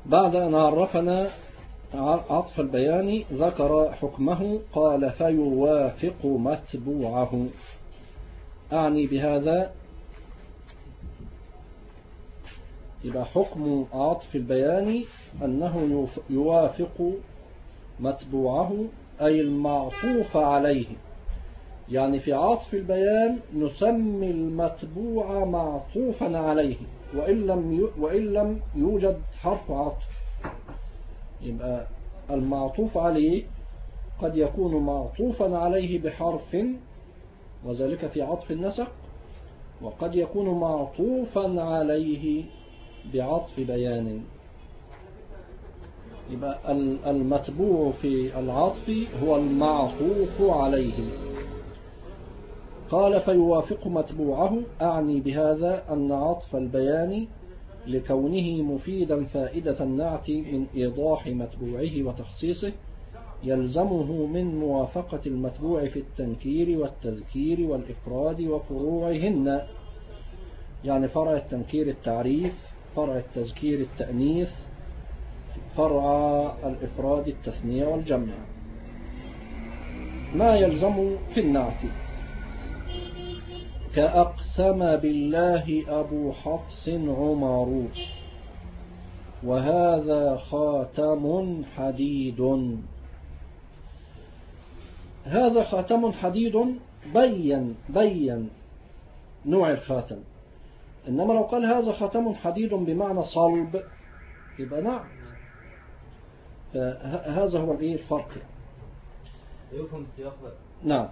بعد أن عرفنا عطف البيان ذكر حكمه، قال فيوافق متبوعه. أعني بهذا يبقى حكم عطف البيان أنه يوافق متبوعه أي المعطوف عليه. يعني في عطف البيان نسمي المتبوع معطوفا عليه وإن لم يوجد حرف عطف. يبقى المعطوف عليه قد يكون معطوفا عليه بحرف وذلك في عطف النسق، وقد يكون معطوفا عليه بعطف بيان. يبقى المتبوع في العطف هو المعطوف عليه. قال فيوافق متبوعه، أعني بهذا أن عطف البيان لكونه مفيدا فائدة النعت من إيضاح متبوعه وتخصيصه يلزمه من موافقة المتبوع في التنكير والتذكير والإفراد وفروعهن. يعني فرع التنكير التعريف، فرع التذكير التأنيث، فرع الإفراد التثنية والجمع. ما يلزم في النعت كأقسم بالله أبو حفص عمر وهذا خاتم حديد. هذا خاتم حديد بين نوع الخاتم. إنما لو قال هذا خاتم حديد بمعنى صلب يبقى نعم. فهذا هو الفرق. يفهم السياق بقى. نعم.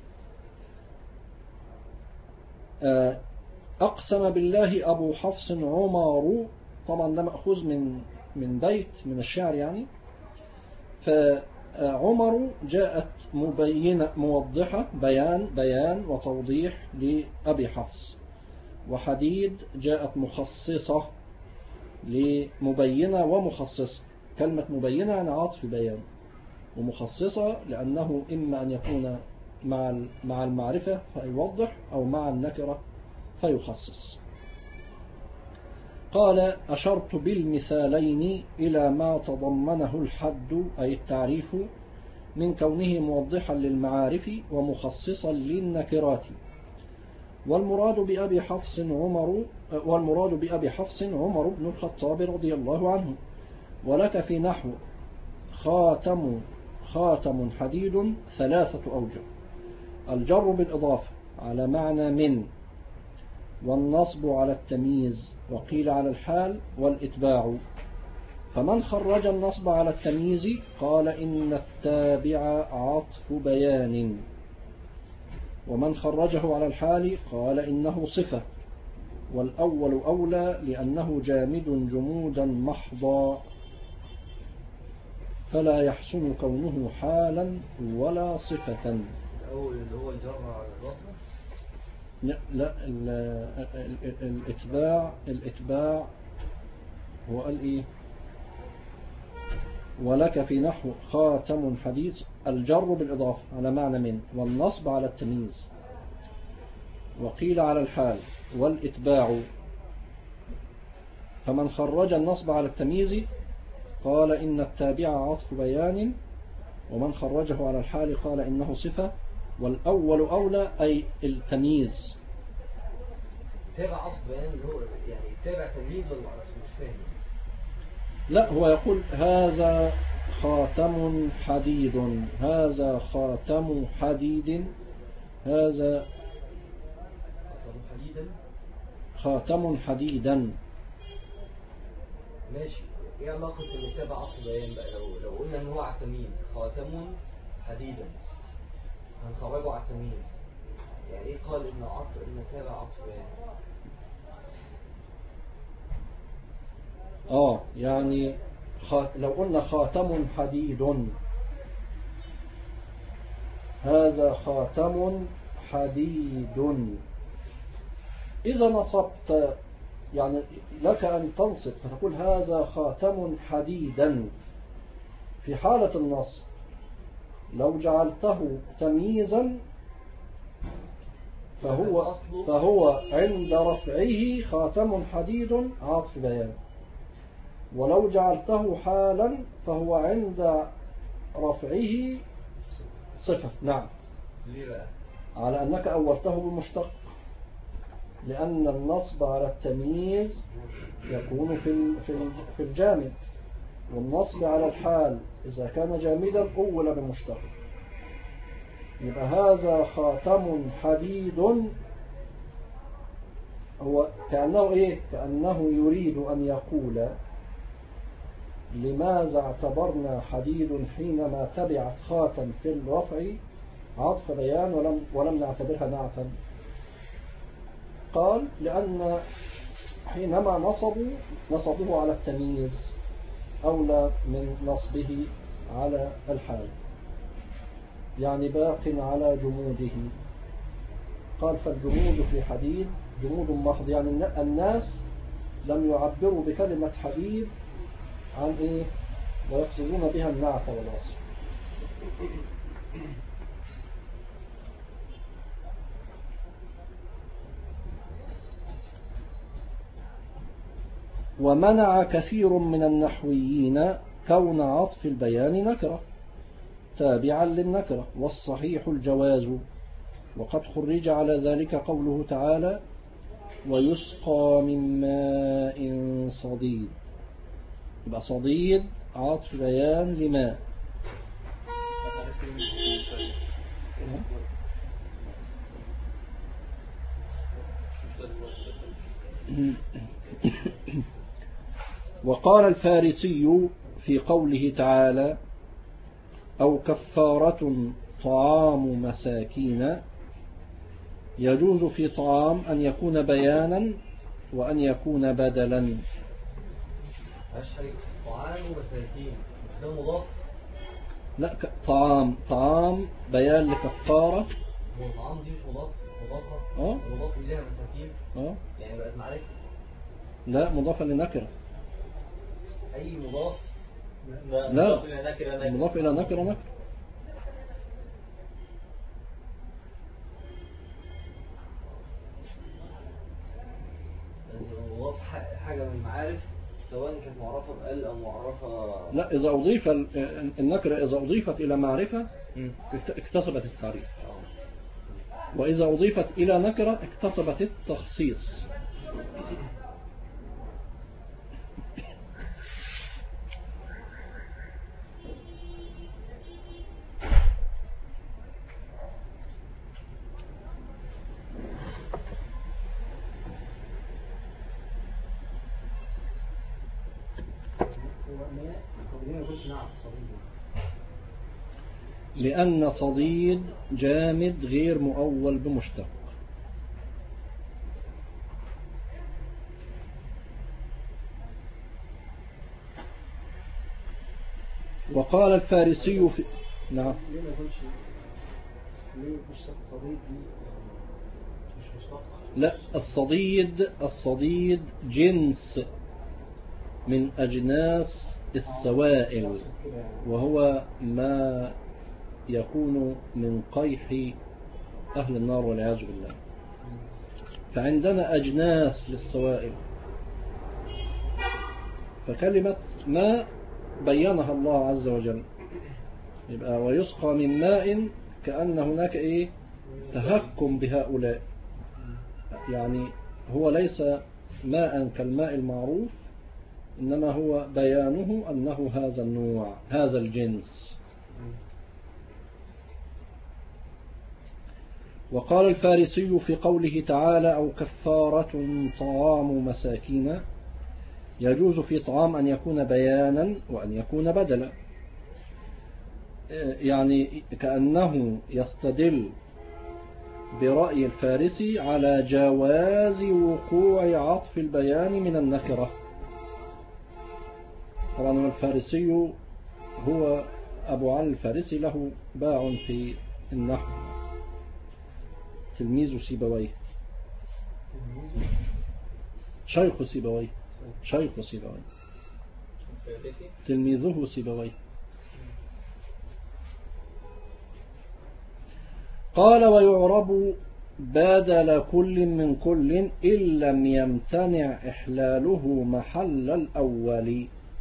أقسم بالله أبو حفص عمر، طبعا ده مأخوذ من بيت من الشعر يعني. فعمر جاءت مبينة موضحة، بيان وتوضيح لأبي حفص. وحديد جاءت مخصصة لمبينة ومخصصة. كلمة مبينة يعني عطف بيان، ومخصصة لأنه إما أن يكون مع المعرفة فيوضح أو مع النكرة فيخصص. قال أشرت بالمثالين إلى ما تضمنه الحد أي التعريف من كونه موضحا للمعارف ومخصصا للنكرات. والمراد بأبي حفص عمر بن الخطاب رضي الله عنه. ولك في نحو خاتم حديد 3 أوجه: الجر بالإضافة على معنى من، والنصب على التمييز، وقيل على الحال، والإتباع. فمن خرج النصب على التمييز قال إن التابع عطف بيان، ومن خرجه على الحال قال إنه صفة، والأول أولى لأنه جامد جمودا محضا فلا يحسن كونه حالا ولا صفة. الأول اللي هو الجر على الإضافة. لا الإتباع هو قال إيه؟ ولك في نحو خاتم حديد الجر بالإضافة على معنى من، والنصب على التمييز، وقيل على الحال، والإتباع. فمن خرج النصب على التمييز قال إن التابع عطف بيان، ومن خرجه على الحال قال إنه صفة، والأول أولى أي التمييز. تابع عطف بيان اللي هو يعني تابع تمييز ولا مش فاهم؟ لا، هو يقول هذا خاتم حديد، هذا خاتم حديد، هذا خاتم حديدا. ماشي. ايه علاقة ان تابع عطف بيان بقى؟ لو قلنا ان هو على التمييز خاتم حديدا هنخرجه على التمييز، يعني ايه قال ان تابع عطف بيان؟ يعني لو قلنا خاتم حديد، هذا خاتم حديد، إذا نصبت يعني لك أن تنصب فتقول هذا خاتم حديدا. في حالة النصب لو جعلته تمييزا فهو عند رفعه خاتم حديد عطف بيان، ولو جعلته حالا فهو عند رفعه صفة. نعم. ليه بقى؟ على أنك أولته بمشتق، لأن النصب على التمييز يكون في الجامد، والنصب على الحال إذا كان جامدا أول بمشتق. يبقى هذا خاتم حديد، هو كأنه إيه؟ كأنه يريد أن يقول لماذا اعتبرنا حديد حينما تبعت خاتم في الرفع عطف بيان ولم نعتبرها نعتا؟ قال لأن حينما نصبوه على التمييز أولى من نصبه على الحال، يعني باق على جموده. قال فالجمود في حديد جمود محض، يعني الناس لم يعبروا بكلمة حديد عن إيه؟ ويقصدون بها النعت والوصف. ومنع كثير من النحويين كون عطف البيان نكرة تابعا للنكرة، والصحيح الجواز. وقد خرج على ذلك قوله تعالى ويسقى من ماء صديد. يبقى صديد عطف بيان لماء. وقال الفارسي في قوله تعالى أو كفارة طعام مساكين، يجوز في طعام أن يكون بيانا وأن يكون بدلا. طعام ومساكين ده مضاف؟ لا، طعام بيان لكفارة. طعام دي مش مضاف؟ مضافة؟ مضاف إليها مساكين؟ يعني بقت معرفة؟ لا، مضافة لنكرة. أي مضاف؟ لا، مضاف إلى نكرة. مضاف حاجة من المعارف سواء كانت معرفة بقل أو معرفة. لا، إذا أضيف النكرة إذا أضيفت إلى معرفة اكتسبت التعريف، وإذا أضيفت إلى نكرة اكتسبت التخصيص. لأن صديد جامد غير مؤول بمشتق. وقال الفارسي في نعم. ليه ما يقولش ليه مشتق صديد دي مش مشتق؟ لا، الصديد جنس من أجناس السوائل، وهو ما يكون من قيح أهل النار والعياذ بالله. فعندنا أجناس للسوائل، فكلمة ما بينها الله عز وجل. يبقى ويسقى من ماء كأن هناك إيه؟ تهكم بهؤلاء، يعني هو ليس ماء كالماء المعروف، إنما هو بيانه أنه هذا النوع هذا الجنس. وقال الفارسي في قوله تعالى أو كفارة طعام مساكين، يجوز في طعام أن يكون بيانا وأن يكون بدلا، يعني كأنه يستدل برأي الفارسي على جواز وقوع عطف البيان من النكرة. طبعا الفارسي هو أبو علي الفارسي، له باع في النحو، تلميذ سيبويه، شيخ سيبويه تلميذه سيبويه. قال ويعرب بدل كل من كل إن لم يمتنع إحلاله محل الأول.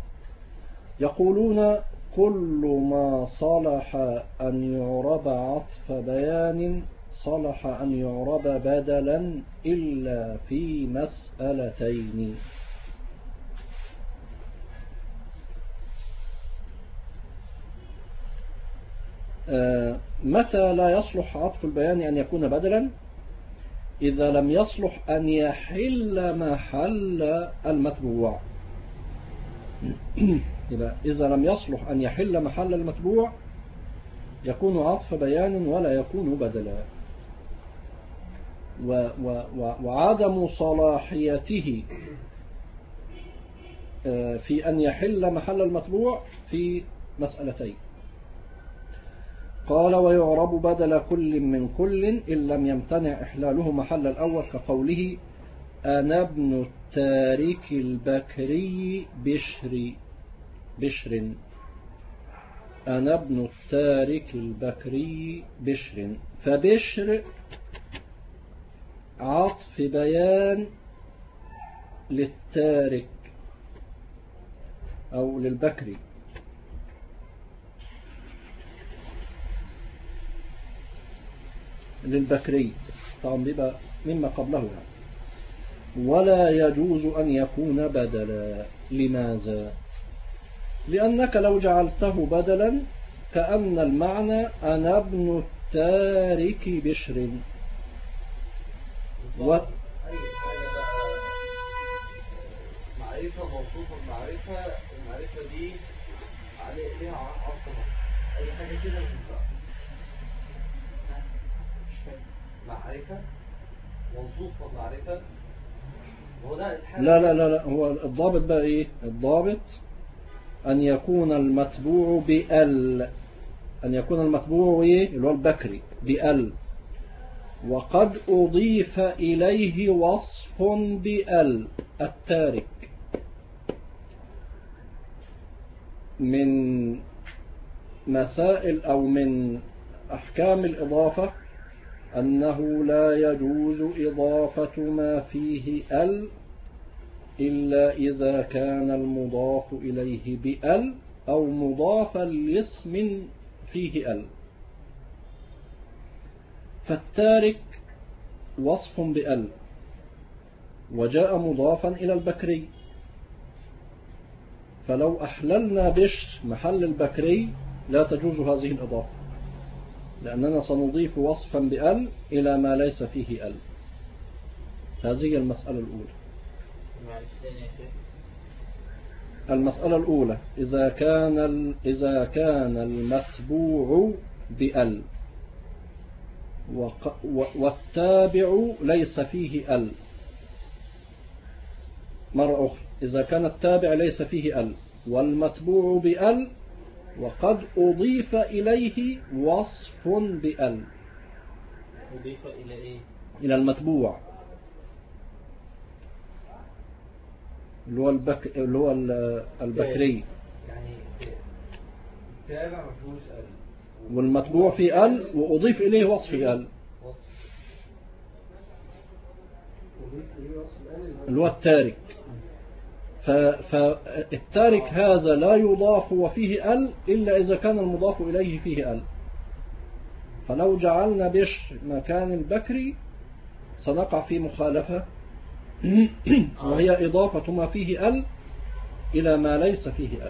يقولون كل ما صلح أن يعرب عطف بيان صلح أن يعرب بدلا إلا في مسألتين. متى لا يصلح عطف البيان أن يكون بدلا؟ إذا لم يصلح أن يحل محل المتبوع. إذا لم يصلح أن يحل محل المتبوع يكون عطف بيان ولا يكون بدلا. وعدم صلاحيته في أن يحل محل المتبوع في مسألتين. قال ويعرب بدل كل من كل إن لم يمتنع إحلاله محل الأول، كقوله أنا ابن التارك البكري بشر. أنا ابن التارك البكري بشر. فبشر عطف بيان للتارك أو للبكري. للبكري طبعا بيبقى مما قبله يعني. ولا يجوز أن يكون بدلا. لماذا؟ لأنك لو جعلته بدلا كأن المعنى أنا ابن التارك بشر. أي حاجة بقى معرفة موصوفة بمعرفة، المعرفة دي ليها عصر أي حاجة كده مش بقى معرفة موصوفة بمعرفة. هو ده لا هو الضابط بقى إيه؟ الضابط أن يكون المتبوع بأل. أن يكون المتبوع إيه؟ اللي هو البكري بأل، وقد أضيف إليه وصف بأل. التارك من مسائل أو من أحكام الإضافة أنه لا يجوز إضافة ما فيه أل إلا إذا كان المضاف إليه بأل أو مضافا لاسم فيه أل. فالتارك وصف بأل وجاء مضافا إلى البكري، فلو أحللنا بشر محل البكري لا تجوز هذه الإضافة، لأننا سنضيف وصفا بأل إلى ما ليس فيه أل. هذه المسألة الأولى. المسألة الأولى إذا كان المتبوع بأل والتابع ليس فيه أل. مرة أخرى، إذا كان التابع ليس فيه أل والمتبوع بأل وقد أضيف إليه وصف بأل. أضيف إلى إيه؟ إلى المتبوع اللي هو البكري، يعني التابع ما فيهوش أل والمتبوع في أل وأضيف إليه وصف بأل اللي هو التارك. فالتارك هذا لا يضاف وفيه أل إلا إذا كان المضاف إليه فيه أل. فلو جعلنا بشر مكان البكري سنقع في مخالفة وهي إضافة ما فيه أل إلى ما ليس فيه أل.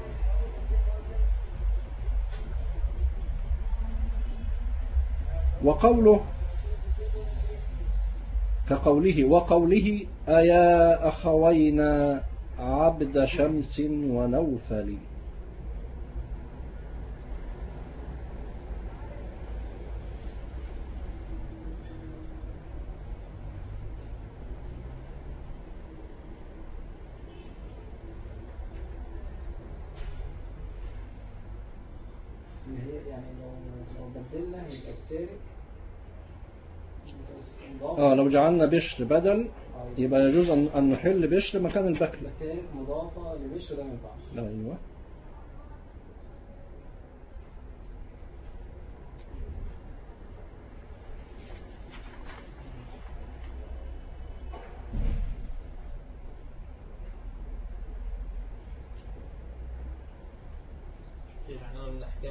وقوله وقوله أيا أخوينا عبد شمس ونوفل. يعني لو بدلنا يبقى التارك لو جعلنا بشر بدل يبقى يجوز أن نحل بشر مكان البكري. التارك مضافة لبشر ده ما ينفعش. أيوة.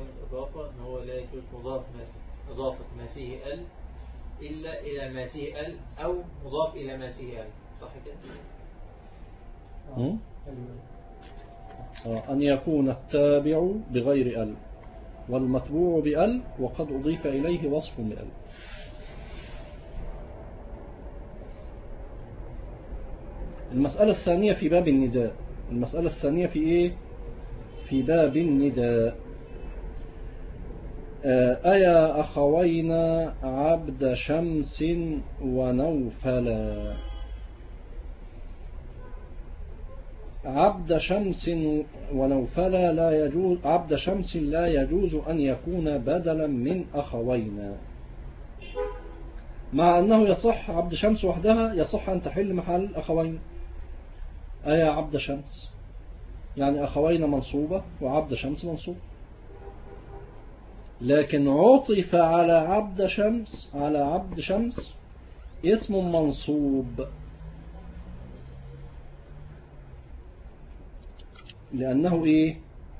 من الإضافة أن هو لا يجوز إضافة ما فيه ال إلا إلى ما فيه ال أو مضاف إلى ما فيه ال، صح كده؟ أن يكون التابع بغير ال والمتبوع بال وقد أضيف إليه وصف بال. المسألة الثانية في باب النداء. المسألة الثانية في إيه؟ في باب النداء. أيا أخوينا عبد شمس ونوفلا. عبد شمس ونوفلا لا يجوز، عبد شمس لا يجوز أن يكون بدلا من أخوينا، مع أنه يصح عبد شمس وحدها يصح أن تحل محل أخوين. أيا عبد شمس يعني أخوين منصوبة وعبد شمس منصوب، لكن عطف على عبد شمس اسم منصوب لأنه إيه؟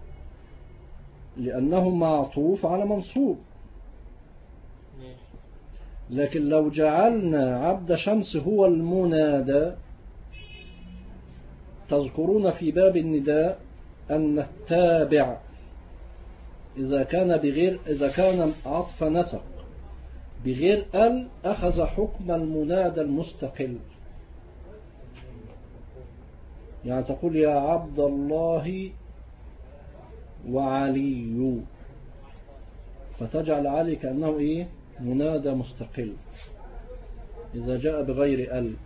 لأنه معطوف على منصوب. لكن لو جعلنا عبد شمس هو المنادى، تذكرون في باب النداء أن التابع إذا كان عطف نسق بغير ال أخذ حكم المنادى المستقل. يعني تقول يا عبد الله وعلي، فتجعل علي كأنه إيه؟ منادى مستقل إذا جاء بغير ال.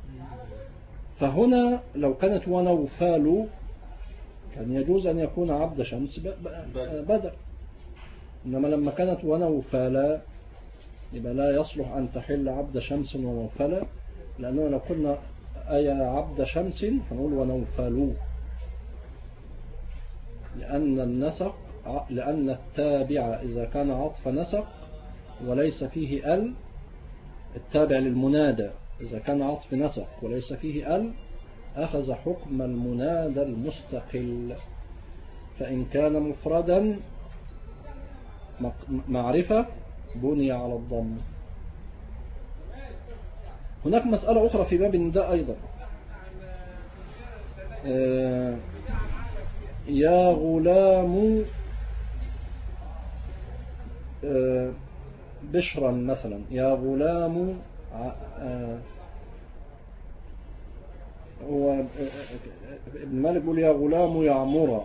فهنا لو كانت ونوفال كان يجوز أن يكون عبد شمس بدل، إنما لما كانت ونوفال يبقى لا يصلح أن تحل عبد شمس ونوفال، لأننا لو قلنا أي عبد شمس فنقول ونوفال، لأن التابع إذا كان عطف نسق وليس فيه ال، التابع للمنادى إذا كان عطف نسق وليس فيه ال أخذ حكم المنادى المستقل. فإن كان مفردا معرفة بني على الضم. هناك مسألة أخرى في باب النداء أيضا. يا غلام بشرا مثلا، يا غلام هو ابن مالك يقول يا غلام يعمر،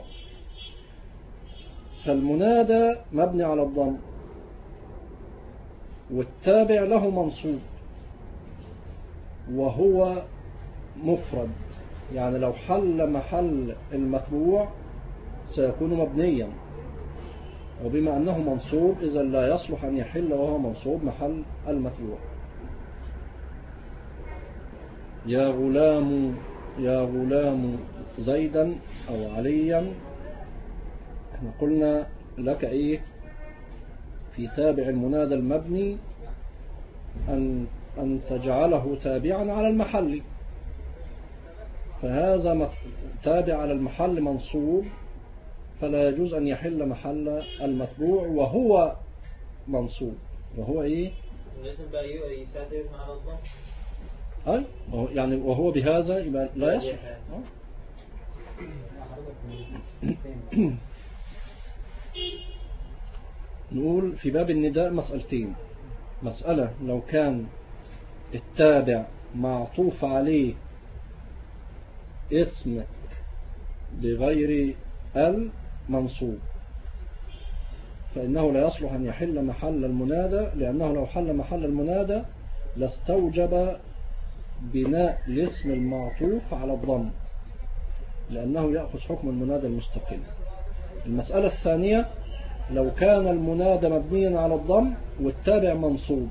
فالمنادى مبني على الضم والتابع له منصوب وهو مفرد، يعني لو حل محل المتبوع سيكون مبنيا، وبما أنه منصوب إذا لا يصلح أن يحل وهو منصوب محل المتبوع. يا غلام زيدا أو عليا، احنا قلنا لك إيه في تابع المنادى المبني أن تجعله تابعا على المحل، فهذا تابع على المحل منصوب فلا يجوز أن يحل محل المتبوع وهو منصوب، وهو إيه؟ لازم بقى يتابع على الضم. أي يعني وهو بهذا يبقى لا يصح. نقول في باب النداء مسألتين. مسألة لو كان التابع معطوف عليه اسم بغير المنصوب فإنه لا يصلح أن يحل محل المنادى، لأنه لو حل محل المنادى لاستوجب بناء الاسم المعطوف على الضم، لأنه يأخذ حكم المنادى المستقل. المسألة الثانية لو كان المنادى مبنيا على الضم والتابع منصوب.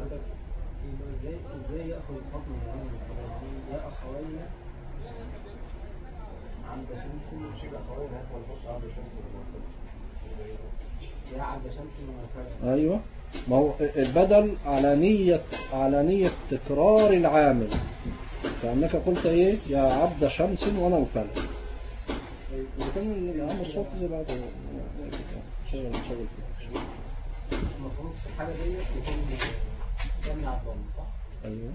ازاي يأخذ حكم المنادى المستقل؟ يا أخوينا عند شمس مش أخوينا هو عند شمس يا عند شمس ومثلا. أيوة، ما هو البدل على نية تكرار العامل، فأنك قلت إيه يا عبد شمس ونوفل، وكان العامل الصوت زي بعض شغل فيه. المفروض في الحالة دي يكون جمع الضم صح؟ أيوه.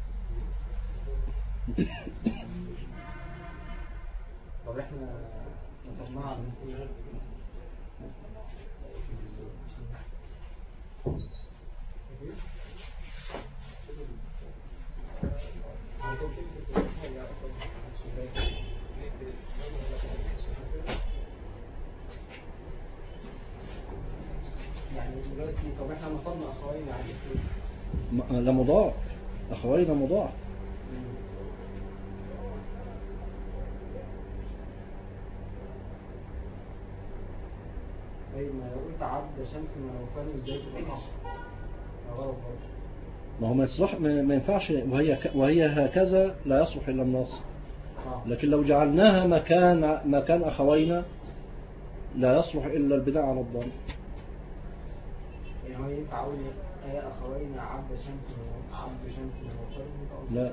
طب احنا نصبناها على نسبة يعني دلوقتي طب احنا نصبنا اخوين على لا مضاعف، أخوين مضاعف. طيب ما لو قلت عبد شمس منوفل ازاي تبقى صح؟ غلط برضه. ما هو ما ينفعش، وهي هكذا لا يصلح إلا النص. لكن لو جعلناها مكان أخوينا لا يصلح إلا البناء على الضم. يعني هو ينفع أقول يا أخوين عبد شمس منوفل؟ لا. لا.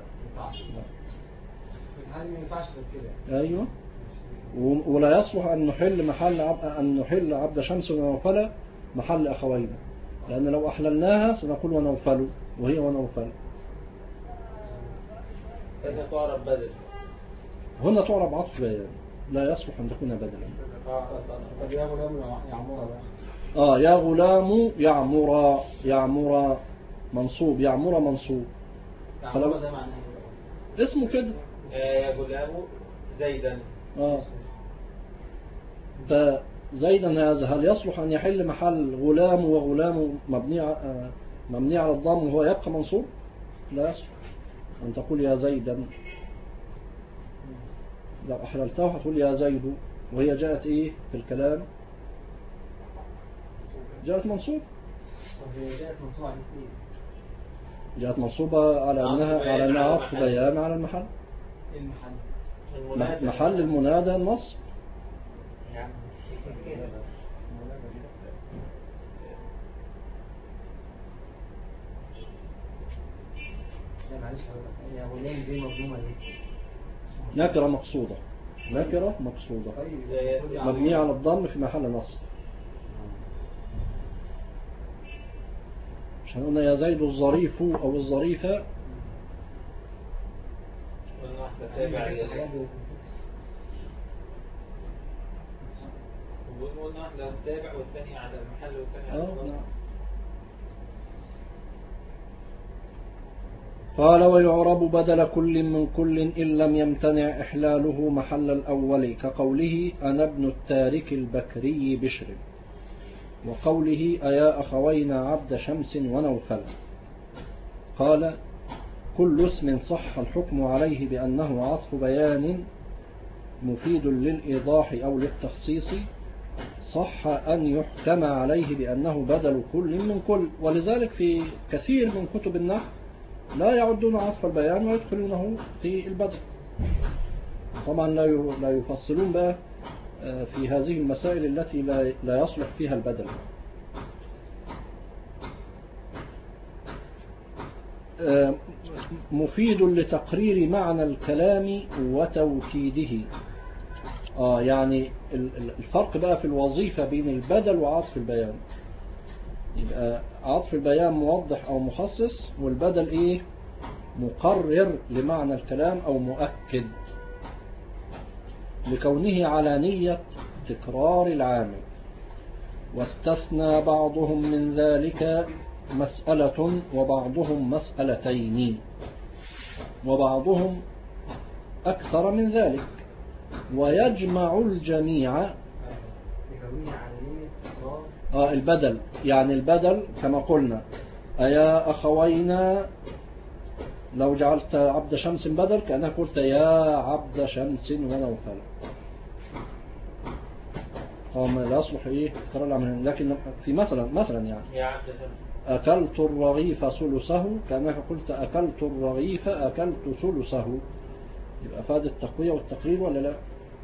هل ما ينفعش كده؟ أيوه. ولا يصلح أن نحل عبد شمس ونوفل محل أخوينا، لأن لو أحللناها سنقول ونوفل وهي ونوفل. هذا تعرف بدل. هنا تعرب عطف بيان، لا يصلح أن تكون بدلا. طب يا غلام يعمر يا غلام يعمر منصوب، يعمر منصوب. يعمر ده معناه ايه؟ اسمه كده. يا غلام زيدا. فزيدا هذا هل يصلح أن يحل محل غلام وغلام مبني على الضم وهو يبقى منصوب؟ لا يصلح أن تقول يا زيدا. لو أحللته هتقول يا زيد، وهي جاءت إيه في الكلام؟ جاءت منصوب. جاءت منصوبة على أنها عطف بيان على المحل. محل المنادى النصب. نكرة مقصودة مبنية على الضم في محل نصب. مش هنقولنا يا زيد الظريف أو الظريفة. قلنا واحدة تابع والثانية على المحل والثانية على الضم. قال ويعرب بدل كل من كل إن لم يمتنع إحلاله محل الأول، كقوله أنا ابن التارك البكري بشر، وقوله أيا أخوينا عبد شمس ونوفل. قال كل اسم صح الحكم عليه بأنه عطف بيان مفيد للإيضاح أو للتخصيص صح أن يحكم عليه بأنه بدل كل من كل. ولذلك في كثير من كتب النحو لا يعدون عطف البيان ويدخلونه في البدل. طبعا لا يفصلون بقى في هذه المسائل التي لا يصلح فيها البدل. مفيد لتقرير معنى الكلام وتوكيده. يعني الفرق بقى في الوظيفة بين البدل وعطف البيان. يبقى عطف البيان موضح أو مخصص، والبدل إيه؟ مقرر لمعنى الكلام أو مؤكد، لكونه على نية تكرار العامل. واستثنى بعضهم من ذلك مسألة وبعضهم مسألتين وبعضهم أكثر من ذلك، ويجمع الجميع. البدل يعني البدل كما قلنا أيا أخوينا، لو جعلت عبد شمس بدل كأنك قلت يا عبد شمس ونوفل. ما لا يصلح إيه تكرر العمل. لكن في مثلا يعني يا عبد شمس أكلت الرغيف ثلثه، كأنك قلت أكلت الرغيف أكلت ثلثه. يبقى فاد التقوية والتقرير ولا لا؟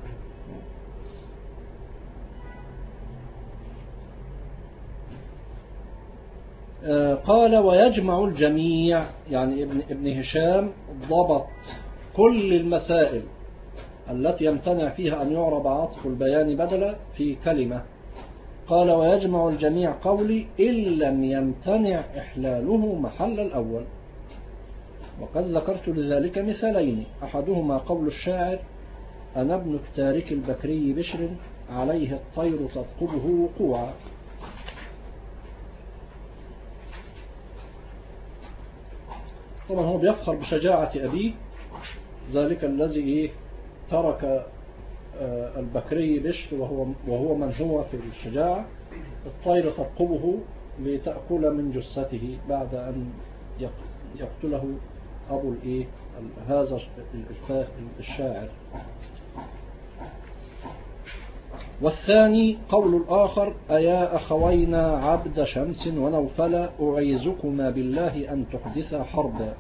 قال ويجمع الجميع، يعني ابن هشام ضبط كل المسائل التي يمتنع فيها أن يعرب عطف البيان بدلا في كلمة، قال ويجمع الجميع قولي إن لم يمتنع إحلاله محل الأول. وقد ذكرت لذلك مثالين، أحدهما قول الشاعر أنا ابن التارك البكري بشر عليه الطير تثقبه وقوعا. طبعا هو بيفخر بشجاعة أبيه، ذلك الذي ترك البكري بشر وهو من هو في الشجاعة، الطير تثقبه لتأكل من جثته بعد أن يقتله أبو هذا الشاعر. والثاني قول الآخر أيا أخوينا عبد شمس ونوفل أعيذكما بالله أن تحدثا حربا.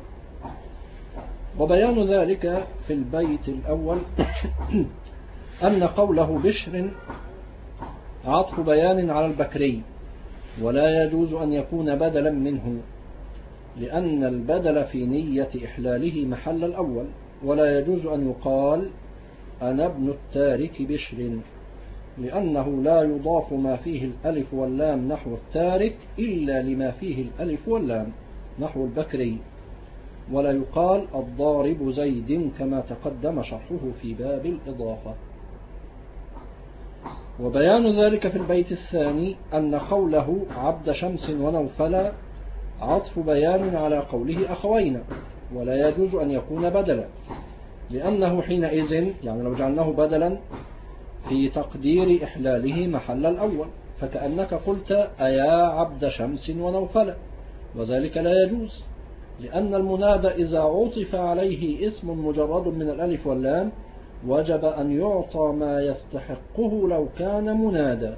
وبيان ذلك في البيت الأول أن قوله بشر عطف بيان على البكري، ولا يجوز أن يكون بدلا منه، لأن البدل في نية إحلاله محل الأول، ولا يجوز أن يقال أنا ابن التارك بشر، لأنه لا يضاف ما فيه الألف واللام نحو التارك إلا لما فيه الألف واللام نحو البكري، ولا يقال الضارب زيد كما تقدم شرحه في باب الإضافة. وبيان ذلك في البيت الثاني أن قوله عبد شمس ونوفل عطف بيان على قوله أخوينا، ولا يجوز أن يكون بدلا، لأنه حينئذ يعني لو جعلناه بدلا في تقدير إحلاله محل الأول، فكأنك قلت أيا عبد شمس ونوفل، وذلك لا يجوز، لأن المنادى إذا عطف عليه اسم مجرد من الألف واللام وجب أن يعطى ما يستحقه لو كان منادى.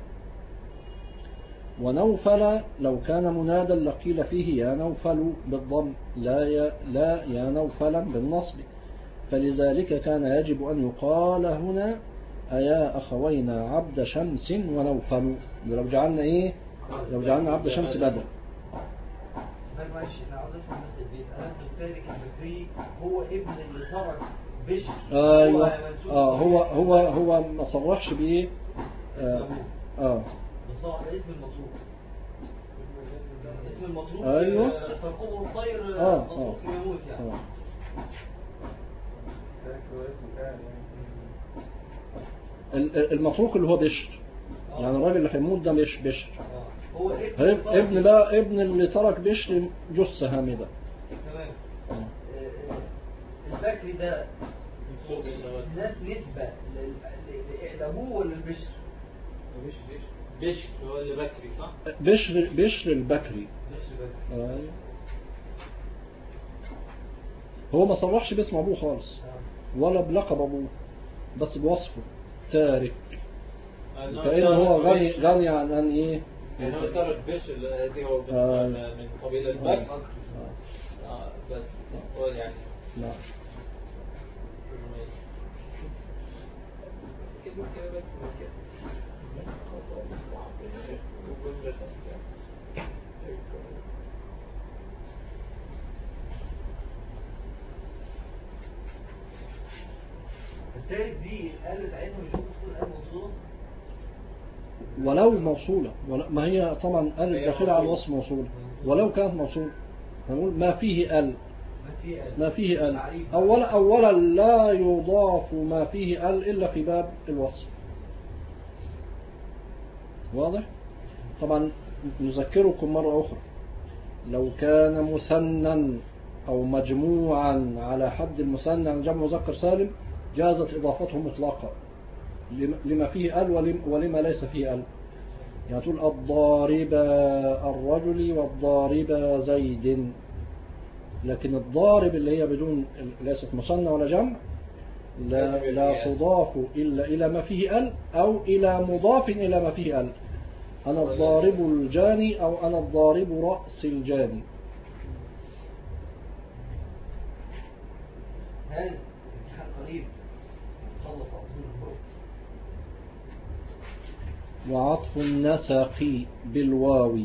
ونوفل لو كان منادا لقيل فيه يا نوفل بالضم لا يا نوفلا بالنصب، فلذلك كان يجب أن يقال هنا أيا أخوينا عبد شمس ونوفل. لو جعلنا لو جعلنا عبد شمس بدل. معلش انا عاوز افهم بس البيت، انا ابن التارك البكري هو ابن اللي ترك بشر. ايوه هو ما صرحش بايه. بس هو ده اسم المطلوب. اسم المطلوب ايوه تركبه الطير مطلوب يموت يعني. هو اسم فعلا المتروك اللي هو بشر، يعني الراجل اللي هيموت ده مش بشر، هو ابن بقى ابن اللي ترك بشر جثة هامدة. تمام. البكري ده ناس نسبة لأبوه ولا البشر؟ بشر هو اللي بكري صح؟ بشر البكري. هو ما صرحش باسم أبوه خالص ولا بلقب أبوه، بس بوصفه تارك، فإنه هو غني عن أن إيه يعني هو تارك بشر الذي هو من قبيلة البكر. بس هو يعني نعم. الثالث دي الآلة بتاعتها مش ممكن تكون آلة موصولة ولو موصولة، ما هي طبعا آلة داخلة على الوصف موصولة، ولو كانت موصولة هنقول ما فيه ما فيه ال. أولا لا يضاف ما فيه ال إلا في باب الوصف. واضح؟ طبعا نذكركم مرة أخرى، لو كان مثنى أو مجموعا على حد المثنى عن جمع مذكر سالم جازت إضافته مطلقة لما فيه ال ولما ليس فيه ال. يعني تقول الضارب الرجل والضارب زيد، لكن الضارب اللي هي بدون ليست مثنى ولا جمع لا تضاف إلا إلى ما فيه ال أو إلى مضاف إلى ما فيه ال. أنا الضارب الجاني أو أنا الضارب رأس الجاني. هل امتحان قريب خلص عطفين وعطف النسق بالواو،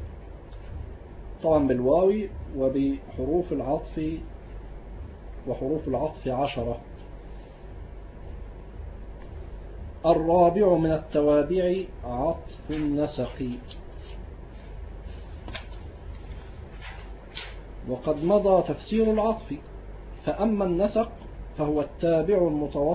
طبعا بالواو وبحروف العطف، وحروف العطف 10. الرابع من التوابع عطف النسق. وقد مضى تفسير العطف. فأما النسق فهو التابع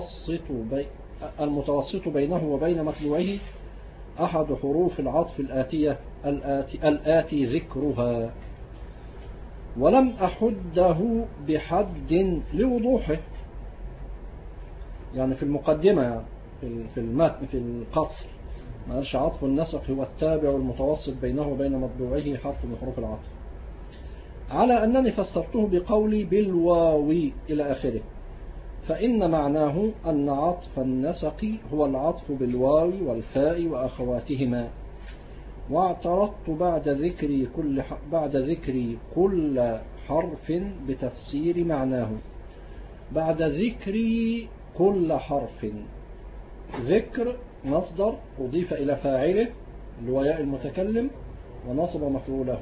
المتوسط بينه وبين متبوعه أحد حروف العطف الآتي ذكرها، ولم أحده بحد لوضوحه. يعني في المقدمة، يعني في المتن، في القصر، ما قالش عطف النسق هو التابع المتوسط بينه وبين متبوعه حرف من حروف العطف، على أنني فسرته بقولي بالواو إلى آخره. فإن معناه أن عطف النسق هو العطف بالواو والفاء وأخواتهما. واعترضت بعد ذكر كل حرف بتفسير معناه. بعد ذكر كل حرف، ذكر مصدر أضيف إلى فاعله اللي هو ياء المتكلم ونصب مفعوله.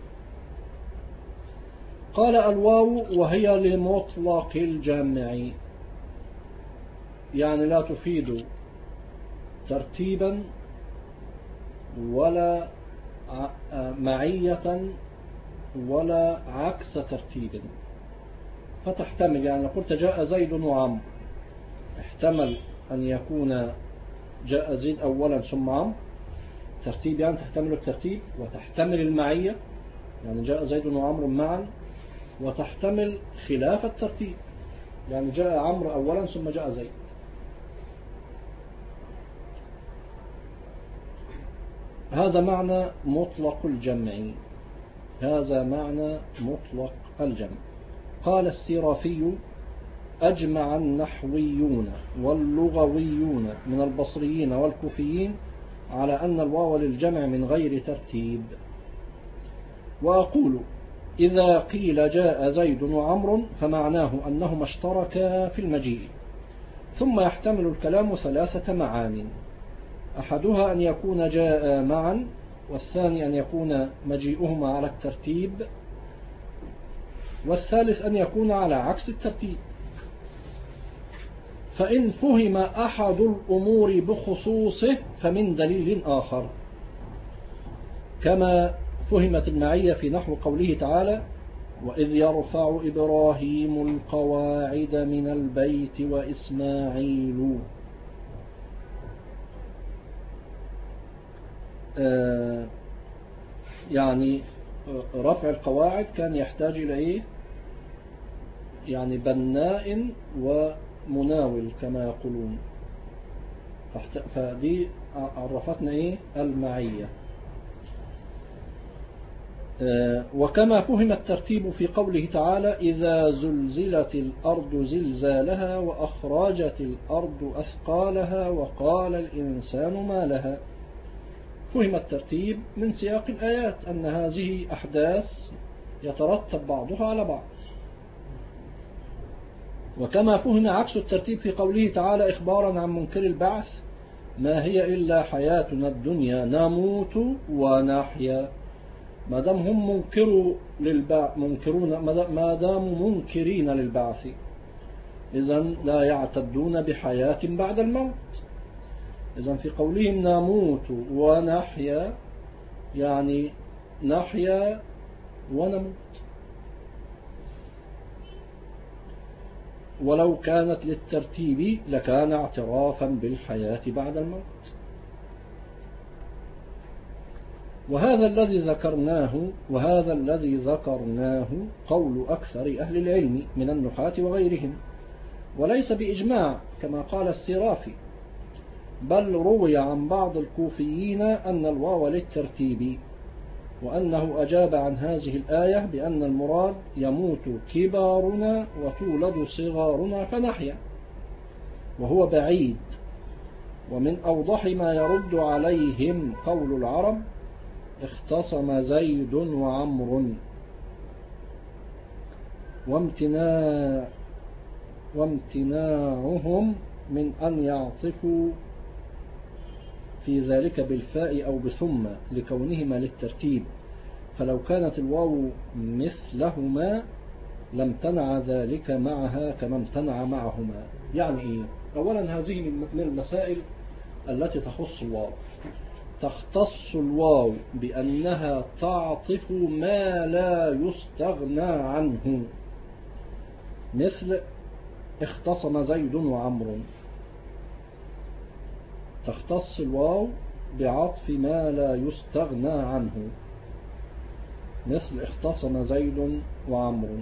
قال الواو وهي لمطلق الجمع، يعني لا تفيد ترتيبا ولا معية ولا عكس ترتيب، فتحتمل. يعني قلت جاء زيد وعمرو، احتمل أن يكون جاء زيد أولا ثم عمرو، ترتيب يعني تحتمل الترتيب، وتحتمل المعية يعني جاء زيد وعمرو معا، وتحتمل خلاف الترتيب يعني جاء عمرو أولا ثم جاء زيد. هذا معنى مطلق الجمع، هذا معنى مطلق الجمع. قال السيرافي: أجمع النحويون واللغويون من البصريين والكوفيين على أن الواو للجمع من غير ترتيب. وأقول: إذا قيل جاء زيد وعمر فمعناه أنهما اشتركا في المجيء، ثم يحتمل الكلام ثلاثة معان: أحدها أن يكون جاء معا، والثاني أن يكون مجيئهما على الترتيب، والثالث أن يكون على عكس الترتيب. فإن فهم أحد الأمور بخصوصه فمن دليل آخر، كما فهمت المعية في نحو قوله تعالى: وإذ يرفع إبراهيم القواعد من البيت وإسماعيل. يعني رفع القواعد كان يحتاج إلى إيه؟ يعني بناء ومناول كما يقولون، فدي عرفتنا إيه؟ المعية. وكما فهم الترتيب في قوله تعالى: إذا زلزلت الأرض زلزالها وأخرجت الأرض أثقالها وقال الإنسان ما لها. فهم الترتيب من سياق الآيات أن هذه أحداث يترتب بعضها على بعض. وكما فهم عكس الترتيب في قوله تعالى إخبارا عن منكر البعث: ما هي إلا حياتنا الدنيا نموت ونحيا. ما دام هم ما دام منكرين للبعث، إذن لا يعتدون بحياة بعد الموت. إذن في قولهم نموت ونحيا يعني نحيا ونموت، ولو كانت للترتيب لكان اعترافا بالحياة بعد الموت. وهذا الذي ذكرناه قول أكثر أهل العلم من النحاة وغيرهم، وليس بإجماع كما قال السيرافي، بل روي عن بعض الكوفيين أن الواو للترتيب، وأنه أجاب عن هذه الآية بأن المراد يموت كبارنا وتولد صغارنا فنحيا، وهو بعيد. ومن أوضح ما يرد عليهم قول العرب: اختصم زيد وعمر، وامتناعهم من أن يعطفوا في ذلك بالفاء أو بثم لكونهما للترتيب، فلو كانت الواو مثلهما لم تنع ذلك معها كما امتنع معهما. يعني إيه؟ أولا هذه من المسائل التي تخص الواو. تختص الواو بأنها تعطف ما لا يستغنى عنه، مثل اختصم زيد وعمرو. تختص الواو بعطف ما لا يستغنى عنه، مثل اختصم زيد وعمرو.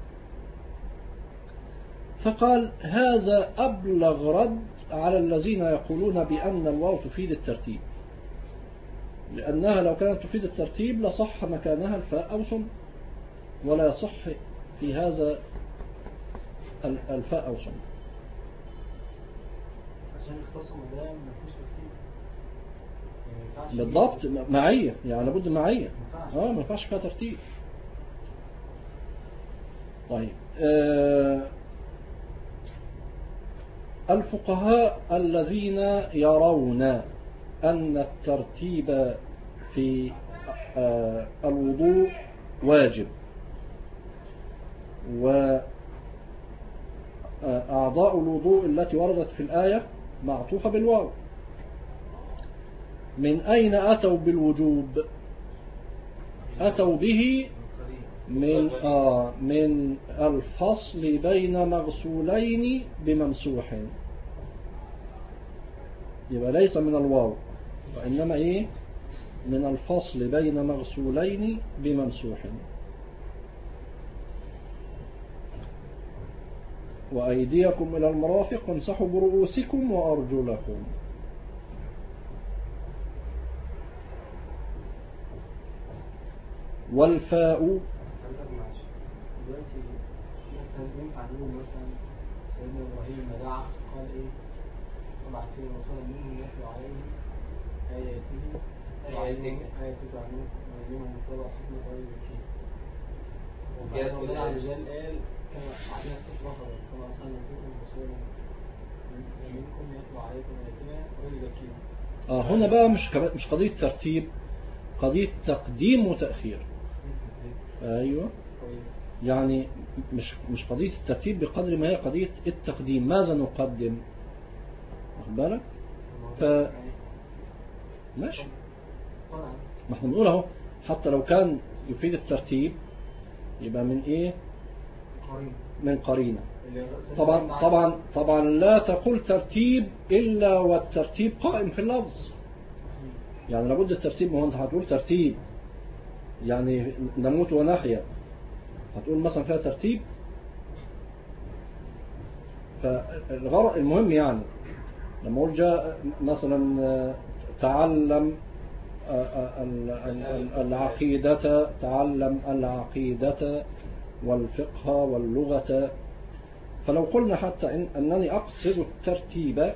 فقال هذا أبلغ رد على الذين يقولون بأن الواو تفيد الترتيب، لأنها لو كانت تفيد الترتيب لصح مكانها الفاء أو ثم، ولا يصح في هذا الفاء أو ثم. عشان اختصم ده ما فيش ترتيب يعني. بالضبط معية، يعني لابد معية. ما ينفعش فيها ترتيب. طيب الفقهاء الذين يرون أن الترتيب في الوضوء واجب، وأعضاء الوضوء التي وردت في الآية معطوفة بالواو، من أين أتوا بالوجوب؟ أتوا به من الفصل بين مغسولين بممسوح، يبقى ليس من الواو، وإنما من الفصل بين مغسولين بممسوح. وأيديكم إلى المرافق وامسحوا برؤوسكم وأرجلكم. والفاء دلوقتي مثلا ينفع نقول مثلا سيدنا إبراهيم مدعى قال إيه؟ طبعا في رسول منه يتلو عليه آياته عنه ويعلمهم طبعا حكمة ويزكيه. وجاءت في الآية الرجال قال كما علينا سفرة كما أرسلنا فيكم رسولا منكم يتلو عليكم آياتنا ويزكيكم. هنا بقى مش قضية ترتيب، قضية تقديم وتأخير. أيوة، يعني مش قضية الترتيب بقدر ما هي قضية التقديم. ماذا نقدم؟ واخد بالك؟ ماشي، ما احنا بنقول اهو حتى لو كان يفيد الترتيب يبقى من ايه؟ من قرينة. طبعا لا تقول ترتيب إلا والترتيب قائم في اللفظ، يعني لابد الترتيب. ما هو انت هتقول ترتيب يعني نموت ونحيا، هتقول مثلا فيها ترتيب. فالغرض المهم يعني لما اقول جاء مثلا تعلم العقيدة، تعلم العقيدة والفقه واللغة، فلو قلنا حتى أنني أقصد الترتيب،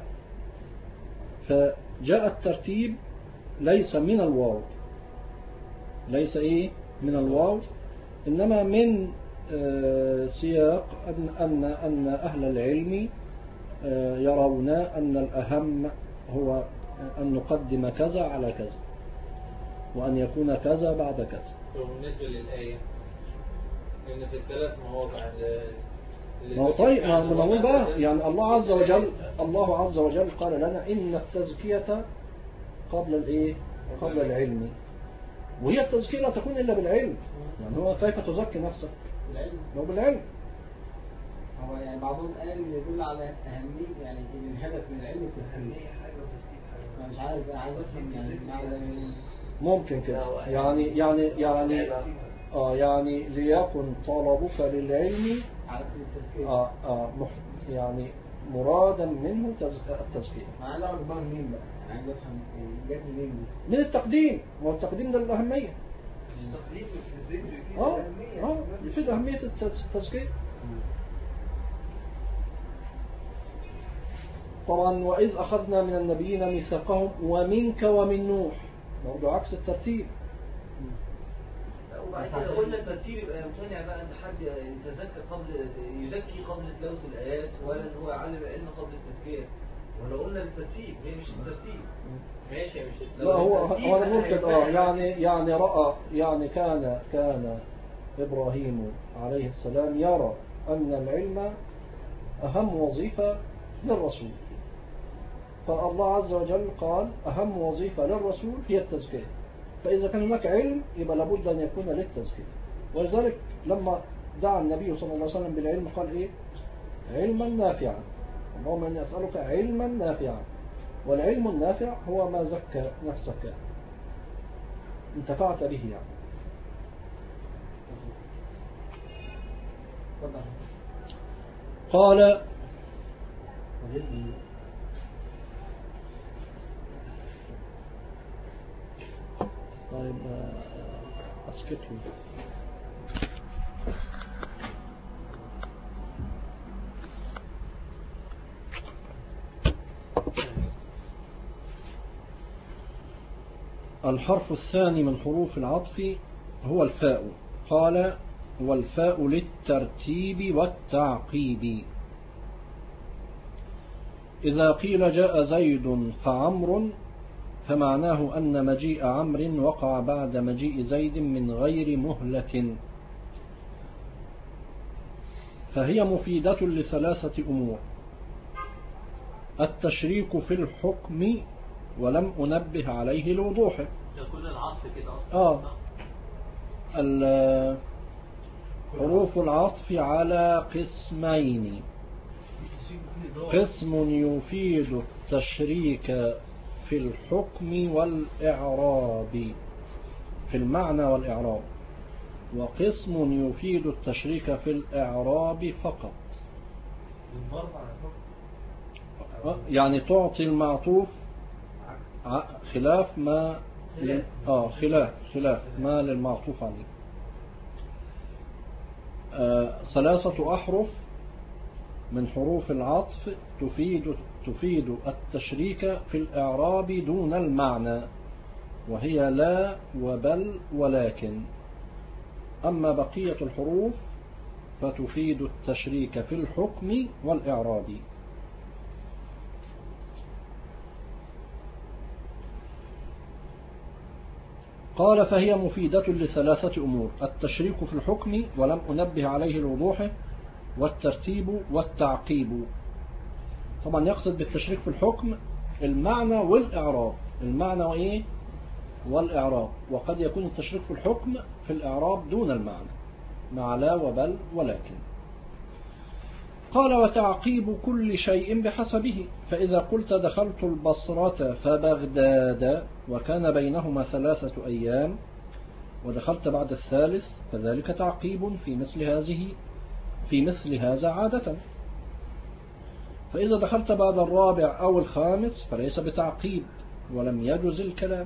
فجاء الترتيب ليس من الواو، ليس من الواو، إنما من سياق أن أهل العلم يرون أن الأهم هو أن نقدم كذا على كذا، وأن يكون كذا بعد كذا. وبالنسبة للآية إن في الثلاث مواضع طيب ما نقول بقى يعني الله عز وجل قال لنا إن التزكية قبل قبل العلم، وهي التزكية لا تكون إلا بالعلم. يعني هو كيف تزكي نفسك؟ بالعلم. هو يعني بعضهم قال إن يدل على أهمية، يعني إن الهدف من العلم التزكية. أنا مش عارف بقى، عايز أفهم يعني معنى ممكن كده يعني ليكن طلبك للعلم يعني مرادا منه التزكية. أنا عايز أعرف بقى منين بقى، عايز أفهم جت منين دي. من التقديم، والتقديم ده الأهمية. التقديم في الذكر فيه أهمية. يفيد أهمية التزكية. طبعا وإذ أخذنا من النبيين ميثاقهم ومنك ومن نوح، برضه عكس الترتيب. وبعد كده قلنا الترتيب يبقى يمتنع بقى ان حد يزكي قبل تلاوة الآيات، ولا ان هو يعلم العلم قبل التزكية. ولو قلنا بالترتيب هي مش الترتيب. ماشي مش الترتيب. لا هو ممكن يعني رأى، يعني كان إبراهيم عليه السلام يرى أن العلم أهم وظيفة للرسول، فالله عز وجل قال أهم وظيفة للرسول هي التزكية، فإذا كان هناك علم يبقى لابد أن يكون للتزكية. ولذلك لما دعا النبي صلى الله عليه وسلم بالعلم قال إيه؟ علما نافعا، اللهم إني أسألك علما نافعا. والعلم النافع هو ما زكى نفسك انتفعت به يعني. قال طيب أسكته. الحرف الثاني من حروف العطف هو الفاء. قال والفاء للترتيب والتعقيب. إذا قيل جاء زيد فعمر فمعناه أن مجيء عمرو وقع بعد مجيء زيد من غير مهلة، فهي مفيدة لثلاثة أمور: التشريك في الحكم ولم أنبه عليه لوضوحه. كل العطف كده أصلا. حروف العطف على قسمين: قسم يفيد التشريك في الحكم والإعراب في المعنى والإعراب، وقسم يفيد التشريك في الإعراب فقط. يعني تعطي المعطوف خلاف ما خلاف ما للمعطوف عليه. ثلاثة أحرف من حروف العطف تفيد التشريك في الإعراب دون المعنى، وهي لا وبل ولكن. أما بقية الحروف فتفيد التشريك في الحكم والإعراب. قال فهي مفيدة لثلاثة أمور: التشريك في الحكم ولم أنبه عليه لوضوحه، والترتيب والتعقيب. طبعا يقصد بالتشريك في الحكم المعنى والإعراب، المعنى وإيه؟ والإعراب. وقد يكون التشريك في الحكم في الإعراب دون المعنى مع لا وبل ولكن. قال وتعقيب كل شيء بحسبه، فإذا قلت دخلت البصرة فبغداد وكان بينهما 3 أيام ودخلت بعد الثالث فذلك تعقيب في مثل هذا عادة. فإذا دخلت بعد الرابع أو الخامس فليس بتعقيب ولم يجز الكلام.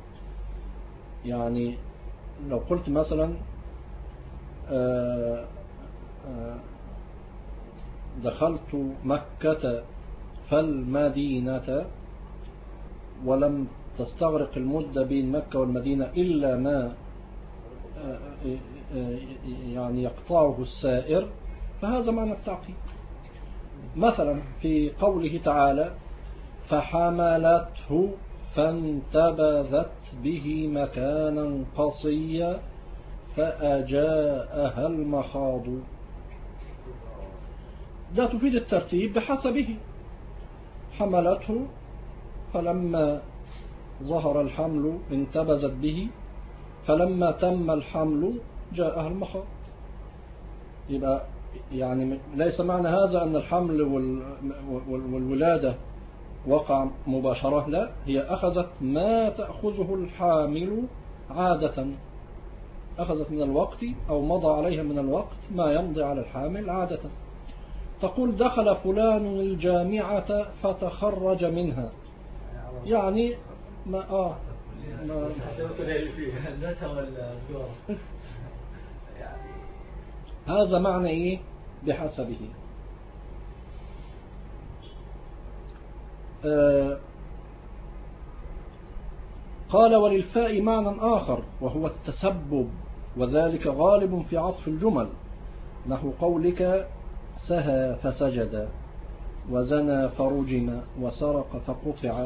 يعني لو قلت مثلا دخلت مكة فالمدينة ولم تستغرق المدة بين مكة والمدينة إلا ما يعني يقطعه السائر، فهذا معنى التعقيب. مثلا في قوله تعالى فحملته فانتبذت به مكانا قصيا فأجاءها المخاض، ده تفيد الترتيب بحسبه. حملته فلما ظهر الحمل انتبذت به، فلما تم الحمل جاءها المخاض. يبقى يعني ليس معنى هذا أن الحمل والولادة وقع مباشرة، لا، هي أخذت ما تأخذه الحامل عادة، أخذت من الوقت أو مضى عليها من الوقت ما يمضي على الحامل عادة. تقول دخل فلان الجامعة فتخرج منها، يعني ما هذا معنى إيه بحسبه. قال وللفاء معنى آخر وهو التسبب، وذلك غالب في عطف الجمل، نحو قولك سهى فسجد وزنى فرجم وسرق فقطع،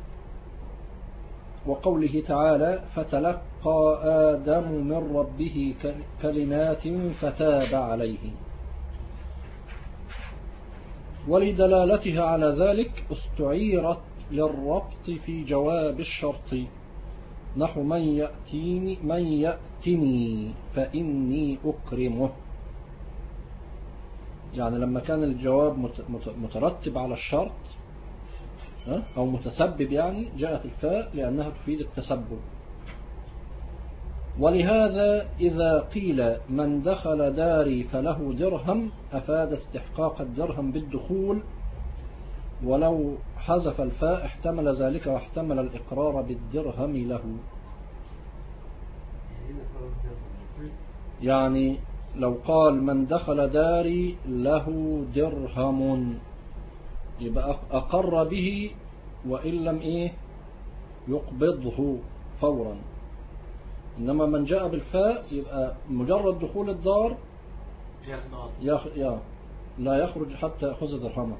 وقوله تعالى فتلقى آدم من ربه كلمات فتاب عليه. ولدلالتها على ذلك استعيرت للربط في جواب الشرط، نحو من يأتني فإني أكرمه. يعني لما كان الجواب مترتب على الشرط أو متسبب، يعني جاءت الفاء لأنها تفيد التسبب. ولهذا إذا قيل من دخل داري فله درهم أفاد استحقاق الدرهم بالدخول، ولو حذف الفاء احتمل ذلك واحتمل الإقرار بالدرهم له. يعني لو قال من دخل داري له درهم يبقى أقر به وإن لم يقبضه فورا. إنما من جاء بالفاء يبقى مجرد دخول الدار لا يخرج حتى يأخذ درهمه.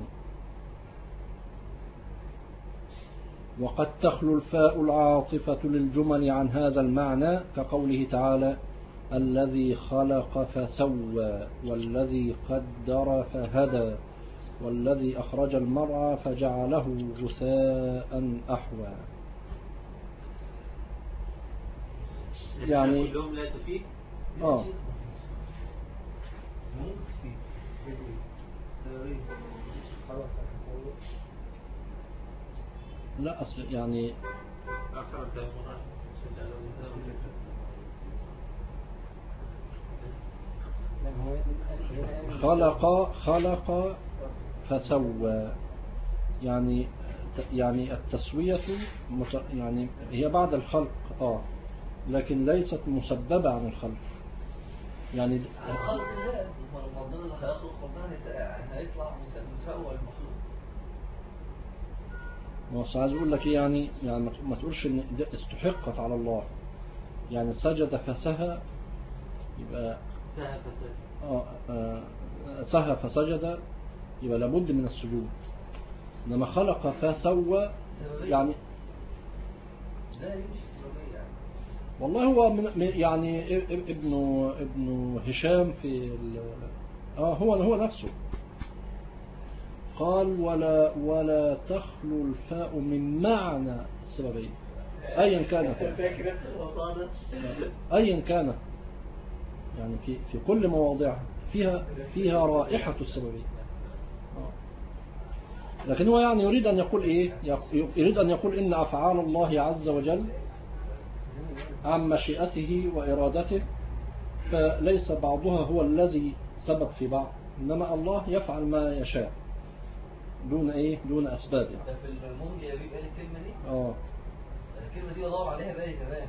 وقد تخلو الفاء العاطفة للجمل عن هذا المعنى، كقوله تعالى الذي خلق فسوى والذي قدر فهدى والذي أخرج المرعى فجعله غثاء أحوى. يعني كلهم لا تفيد. لا أصل يعني خلق فسوى، يعني التسوية يعني هي بعد الخلق لكن ليست مسببة عن الخلق. يعني الخلق ده المنظر اللي هيخلق ربنا هيطلع مسوى المخلوق. بس عايز اقول لك يعني ما تقولش ان ده استحقت على الله. يعني سجد فسهى يبقى سهى فسجد يبقى لابد من السجود. انما خلق فسوى يعني لا يمشي سببية يعني. والله هو يعني ابن هشام في هو نفسه قال ولا تخلو الفاء من معنى السببية أيا كانت يعني في كل مواضعها فيها رائحة السببية. لكن هو يعني يريد أن يقول يريد أن يقول إن أفعال الله عز وجل عن مشيئته وإرادته، فليس بعضها هو الذي سبب في بعض، إنما الله يفعل ما يشاء دون أسباب يعني. ده في المهم يا بيبقى الكلمة دي الكلمة دي بدور عليها بقى كمان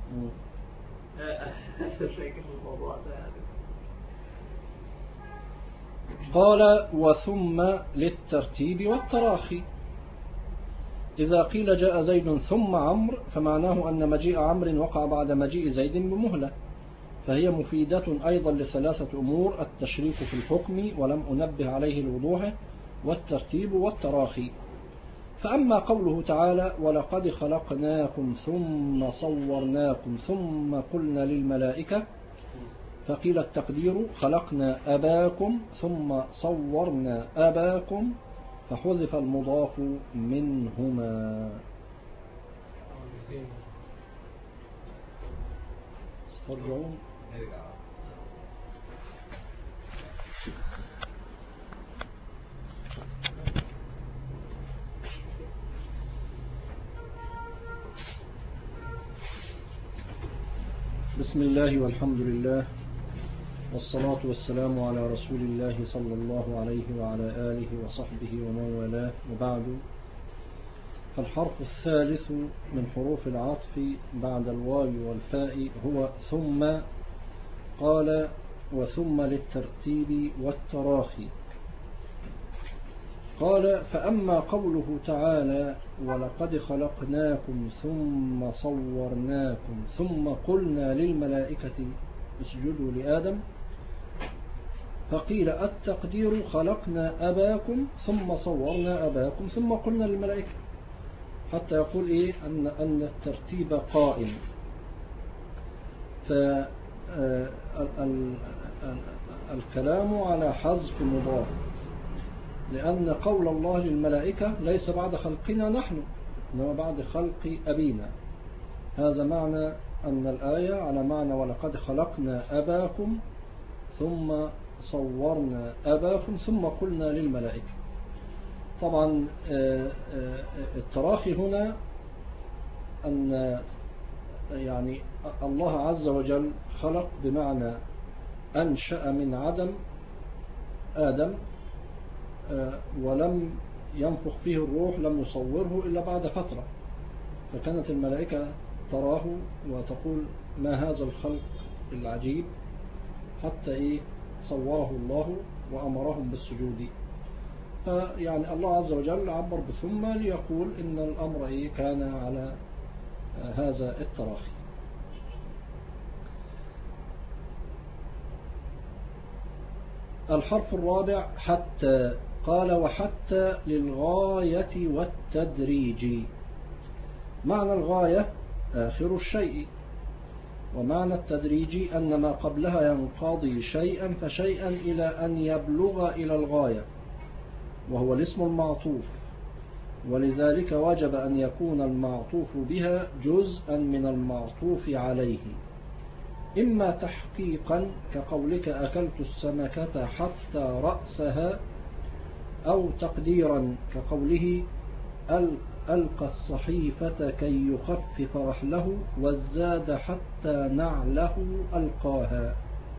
قال وثم للترتيب والتراخي. إذا قيل جاء زيد ثم عمرو فمعناه أن مجيء عمرو وقع بعد مجيء زيد بمهلة، فهي مفيدة أيضا لثلاثة أمور: التشريك في الحكم ولم أنبه عليه الوضوح، والترتيب والتراخي. فأما قوله تعالى ولقد خلقناكم ثم صورناكم ثم قلنا للملائكة، فقيل التقدير خلقنا أباكم ثم صورنا أباكم، فحذف المضاف منهما. استرجعون بسم الله والحمد لله والصلاة والسلام على رسول الله صلى الله عليه وعلى آله وصحبه ومن والاه، وبعد. فالحرف الثالث من حروف العطف بعد الواو والفاء هو ثم. قال وثم للترتيب والتراخي. قال فأما قوله تعالى ولقد خلقناكم ثم صورناكم ثم قلنا للملائكة اسجدوا لآدم، فقيل التقدير خلقنا أباكم ثم صورنا أباكم ثم قلنا للملائكة، حتى يقول أن الترتيب قائم. فالكلام على حذف مضاف، لأن قول الله للملائكة ليس بعد خلقنا نحن، إنما بعد خلق أبينا. هذا معنى أن الآية على معنى ولقد خلقنا أباكم ثم صورنا أباكم ثم قلنا للملائكة. طبعا التراخي هنا أن يعني الله عز وجل خلق بمعنى أنشأ من عدم آدم ولم ينفخ فيه الروح، لم يصوره إلا بعد فترة، فكانت الملائكة تراه وتقول ما هذا الخلق العجيب، حتى صوره الله وأمرهم بالسجود. فيعني الله عز وجل عبر بثم ليقول إن الأمر كان على هذا التراخي. الحرف الرابع حتى. قال وحتى للغاية والتدريج. معنى الغاية آخر الشيء، ومعنى التدريج أن ما قبلها ينقضي شيئا فشيئا إلى أن يبلغ إلى الغاية، وهو الاسم المعطوف، ولذلك وجب أن يكون المعطوف بها جزءا من المعطوف عليه، إما تحقيقا كقولك أكلت السمكة حتى رأسها، أو تقديرا كقوله ألقى الصحيفة كي يخفف رحله والزاد حتى نعله ألقاها،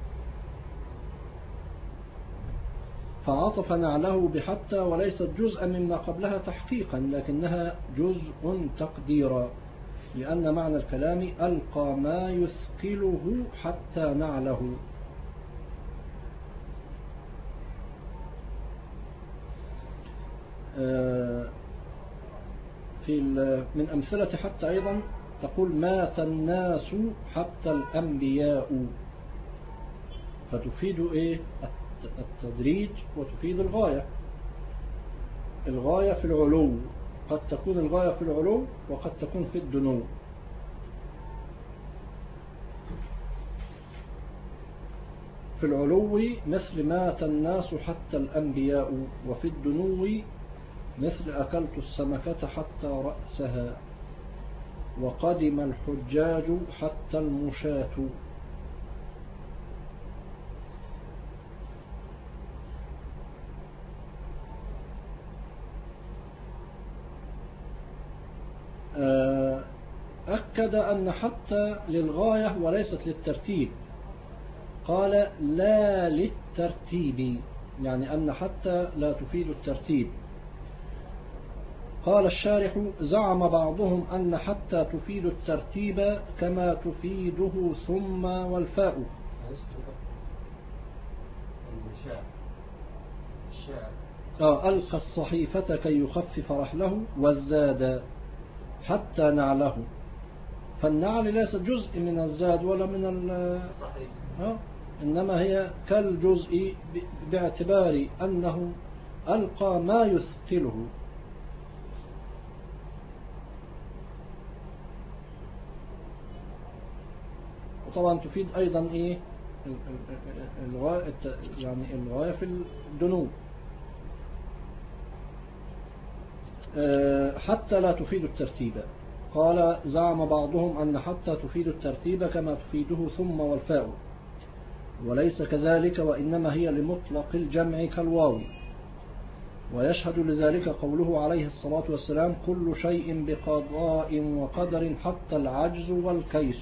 فعطف نعله بحتى وليست جزءا مما قبلها تحقيقا، لكنها جزء تقديرا، لأن معنى الكلام ألقى ما يثقله حتى نعله. من أمثلة حتى أيضا تقول مات الناس حتى الأنبياء، فتفيد التدريج وتفيد الغاية. الغاية في العلو، قد تكون الغاية في العلو وقد تكون في الدنو. في العلو مثل مات الناس حتى الأنبياء، وفي الدنو مثل أكلت السمكة حتى رأسها، وقدم الحجاج حتى المشاة. أكد أن حتى للغاية وليست للترتيب، قال لا للترتيب، يعني أن حتى لا تفيد الترتيب. قال الشارح زعم بعضهم أن حتى تفيد الترتيب كما تفيده ثم والفاء. ألقى الصحيفة كي يخفف رحله والزاد حتى نعله، فالنعل ليس جزء من الزاد ولا من إنما هي كالجزء باعتبار أنه ألقى ما يثقله. وطبعا تفيد أيضا الغاية، يعني الغاية في الدنو. حتى لا تفيد الترتيب. قال زعم بعضهم أن حتى تفيد الترتيب كما تفيده ثم والفاء، وليس كذلك، وإنما هي لمطلق الجمع كالواو. ويشهد لذلك قوله عليه الصلاة والسلام كل شيء بقضاء وقدر حتى العجز والكيس.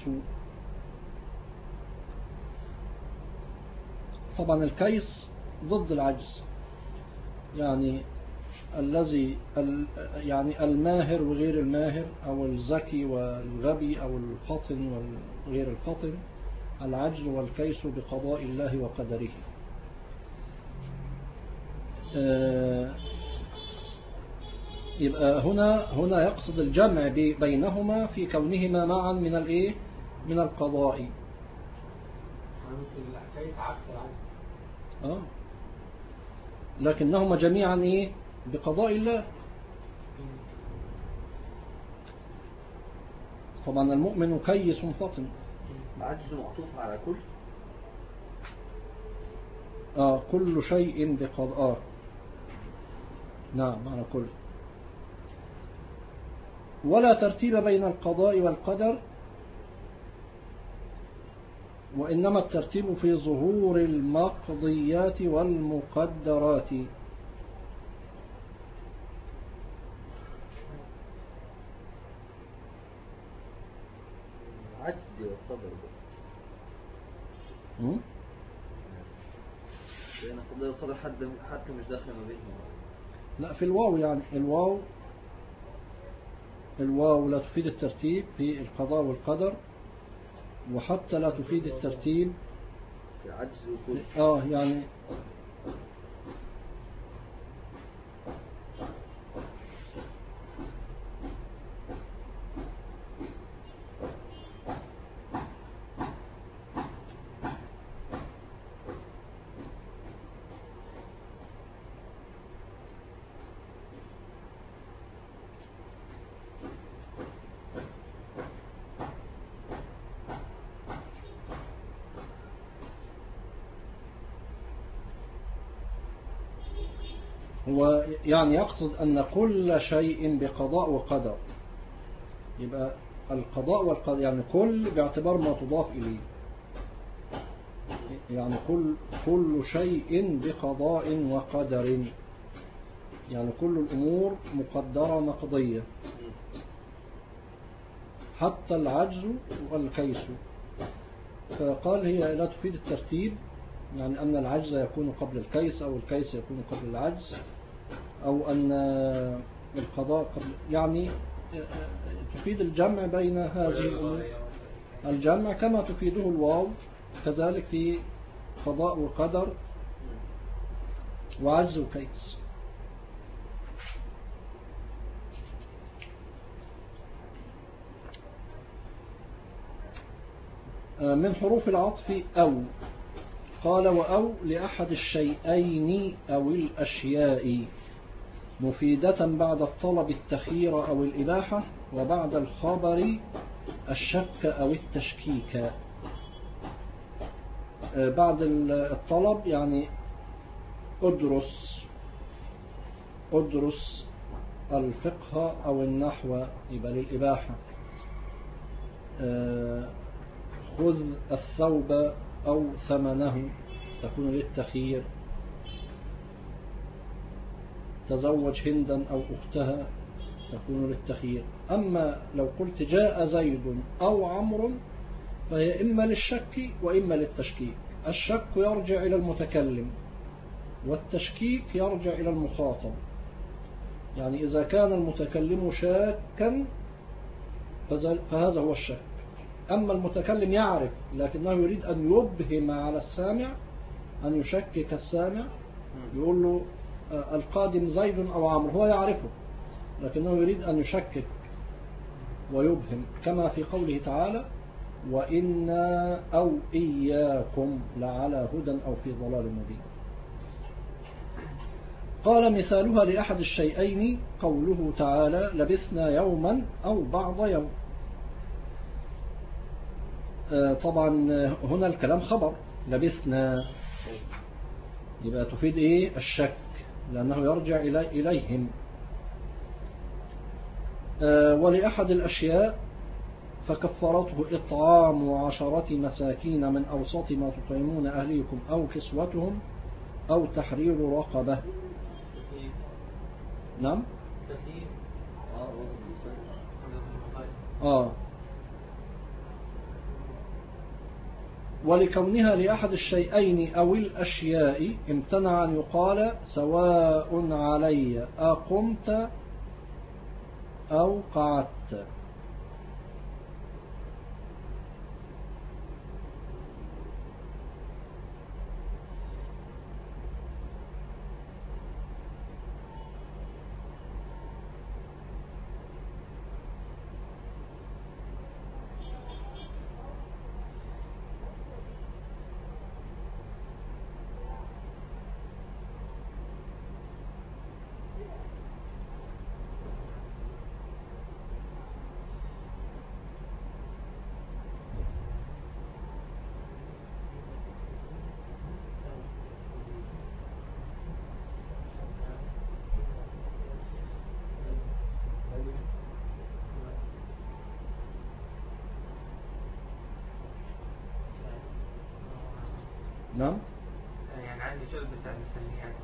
طبعا الكيس ضد العجز، يعني الذي يعني الماهر وغير الماهر، أو الذكي والغبي، أو الفطن وغير الفطن. العجز والكيس بقضاء الله وقدره. يبقى هنا يقصد الجمع بينهما في كونهما معا من القضاء. الكيس عكس العجز. لكنهما جميعا بقضاء الله. طبعا المؤمن كيس فطن. عجز معطوف على كل. كل شيء بقضاء. نعم على كل. ولا ترتيب بين القضاء والقدر، وإنما الترتيب في ظهور المقضيات والمقدرات. عجز والقدر لأن قضاء القدر حتى مش داخل ما بينهم. لا في الواو، يعني الواو لا تفيد الترتيب في القضاء والقدر، وحتى لا تفيد الترتيب في عجز وكل. يعني هو يعني يقصد أن كل شيء بقضاء وقدر، يبقى القضاء والقدر يعني كل باعتبار ما تضاف إليه، يعني كل شيء بقضاء وقدر، يعني كل الأمور مقدرة مقضية حتى العجز والكيس. فقال هي لا تفيد الترتيب، يعني أن العجز يكون قبل الكيس أو الكيس يكون قبل العجز، أو أن القضاء قبل، يعني تفيد الجمع بين هذه الأمور، الجمع كما تفيده الواو كذلك في قضاء وقدر وعجز وكيس. من حروف العطف أو، قال وأو لأحد الشيئين أو الأشياء مفيدة بعد الطلب التخيير أو الإباحة، وبعد الخبر الشك أو التشكيك. بعد الطلب يعني أدرس الفقه أو النحو يبقى للإباحة، خذ الثوب أو ثمنه تكون للتخيير، تزوج هندا أو أختها تكون للتخيير. أما لو قلت جاء زيد أو عمرو فهي إما للشك وإما للتشكيك. الشك يرجع إلى المتكلم والتشكيك يرجع إلى المخاطب، يعني إذا كان المتكلم شاكا فهذا هو الشك. أما المتكلم يعرف لكنه يريد أن يبهم على السامع، أن يشكك السامع، يقول له القادم زيد أو عمرو، هو يعرفه لكنه يريد أن يشكك ويبهم، كما في قوله تعالى وإنا أو إياكم لعلى هدى أو في ضلال مبين. قال مثالها لأحد الشيئين قوله تعالى لبثنا يوما أو بعض يوم. طبعا هنا الكلام خبر، لبثنا يبقى تفيد إيه؟ الشك، لأنه يرجع إليهم. ولأحد الأشياء فكفرته إطعام 10 مساكين من أوسط ما تطعمون أهليكم أو كسوتهم أو تحرير رقبة. نعم ولكونها لأحد الشيئين أو الأشياء امتنع أن يقال سواء علي أقمت أو قعدت. نعم. يعني عندي شغل بس بسميه يعني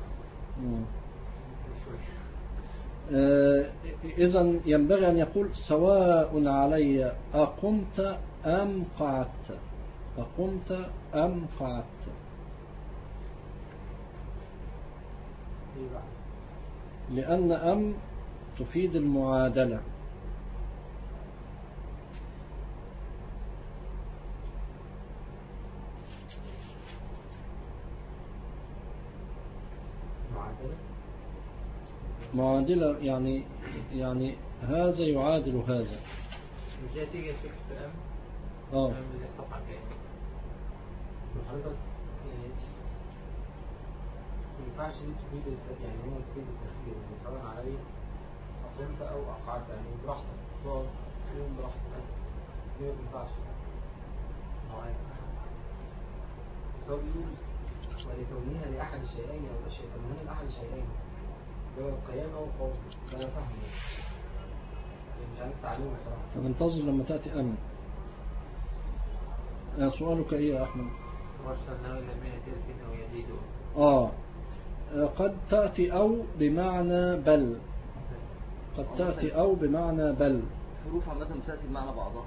إذن ينبغي أن يقول سواء علي أقمت أم قعدت، أقمت أم قعدت. لأن أم تفيد المعادلة. معادلة يعني هذا يعادل هذا. مش هي تيجي في أم؟ أم اللي الصفحة الجاية. حضرتك ما ينفعش دي تفيد يعني هو تفيد التفكير يعني سواء علي أقمت أو أقعدت يعني براحتك تقعد يوم براحتك دي ما ينفعش. هو بيقول ولكونها لأحد الشيئين أو الشيء كونها لأحد الشيئين اللي هو القيام أو القول. ده أنا فاهمه مش عارف تعليمه بصراحة. فبنتظر لما تأتي أم. سؤالك إيه يا أحمد؟ وارسلناه إلى 130 ويزيدون. قد تأتي أو بمعنى بل، قد تأتي أو بمعنى بل. حروف عامة بتأتي بمعنى بعضها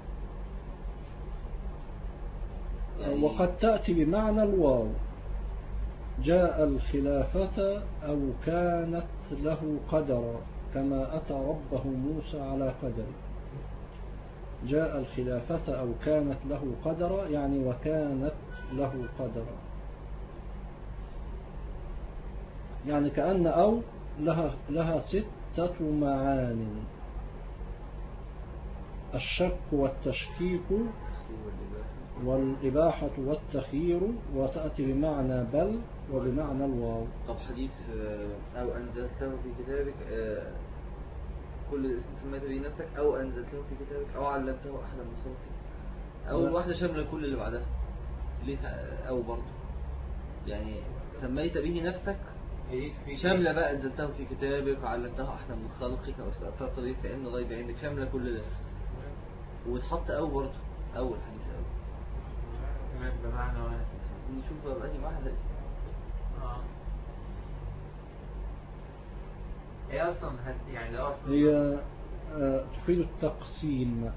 يعني وقد تأتي بمعنى الواو. جاء الخلافة أو كانت له قدرا كما أتى ربه موسى على قدر. جاء الخلافة أو كانت له قدرا يعني وكانت له قدرا، يعني كأن أو لها 6 معان: الشك والتشكيك والإباحة والتخيير، وتأتي بمعنى بل وبمعنى الواو. طب حديث أو أنزلته في كتابك كل اسم سميت به نفسك أو أنزلته في كتابك أو علمته أحدا من خلقك، أول واحدة شاملة كل اللي بعدها. ليه أو برضه يعني سميت به نفسك شاملة بقى أنزلته في كتابك وعلمته أحدا من خلقك أو استأثرت به في علم الغيب عندك، شاملة كل ده. وتحط أو برضه أول حديث أو بمعنى واحد. نشوف بقى واحدة. هي أصلا يعني هي تفيد التقسيم.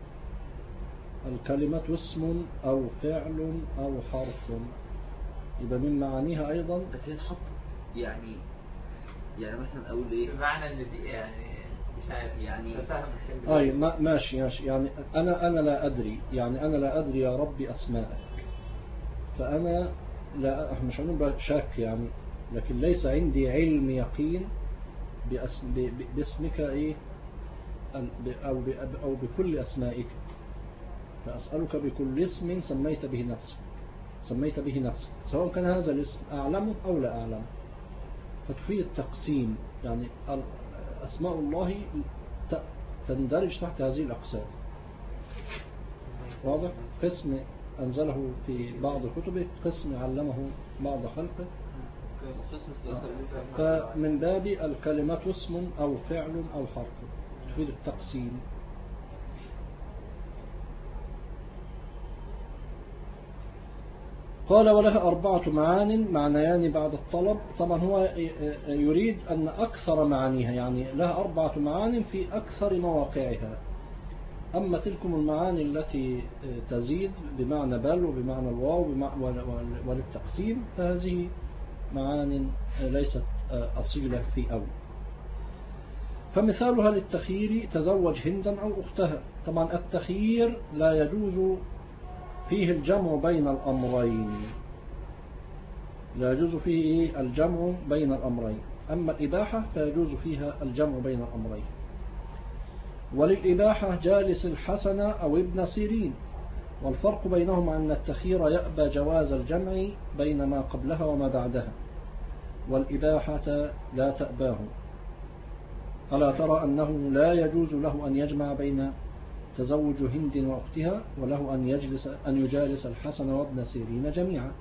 الكلمة اسم أو فعل أو حرف، يبقى من معانيها أيضا. بس هي تحط يعني مثلا أقول إيه بمعنى إن دي يعني مش عارف يعني ماشي يعني أنا لا أدري، يعني أنا لا أدري يا ربي أسماءك، فأنا لا مش هنقول شك يعني، لكن ليس عندي علم يقين باسمك إيه أو بكل أسمائك، فأسألك بكل اسم سميت به نفسك سواء كان هذا الاسم أعلمه أو لا أعلمه. فتفيد التقسيم، يعني أسماء الله تندرج تحت هذه الأقسام. واضح؟ قسم أنزله في بعض كتبه، قسم علمه بعض خلقه. فمن باب الكلمة اسم أو فعل أو حرف تفيد التقسيم. قال ولها 4 معان معنيان بعد الطلب. طبعا هو يريد أن أكثر معانيها، يعني لها 4 معان في أكثر مواقعها. أما تلكم المعاني التي تزيد بمعنى بل وبمعنى الواو وللتقسيم فهذه معان ليست أصيلة في أول. فمثالها للتخيير تزوج هندا أو أختها. طبعا التخيير لا يجوز فيه الجمع بين الأمرين، لا يجوز فيه الجمع بين الأمرين. أما الإباحة فيجوز فيها الجمع بين الأمرين. وللإباحة جالس الحسن أو ابن سيرين، والفرق بينهما أن التخيير يأبى جواز الجمع بين ما قبلها وما بعدها، والإباحة لا تأباه. ألا ترى أنه لا يجوز له أن يجمع بين تزوج هند وأختها، وله أن يجالس الحسن وابن سيرين جميعا.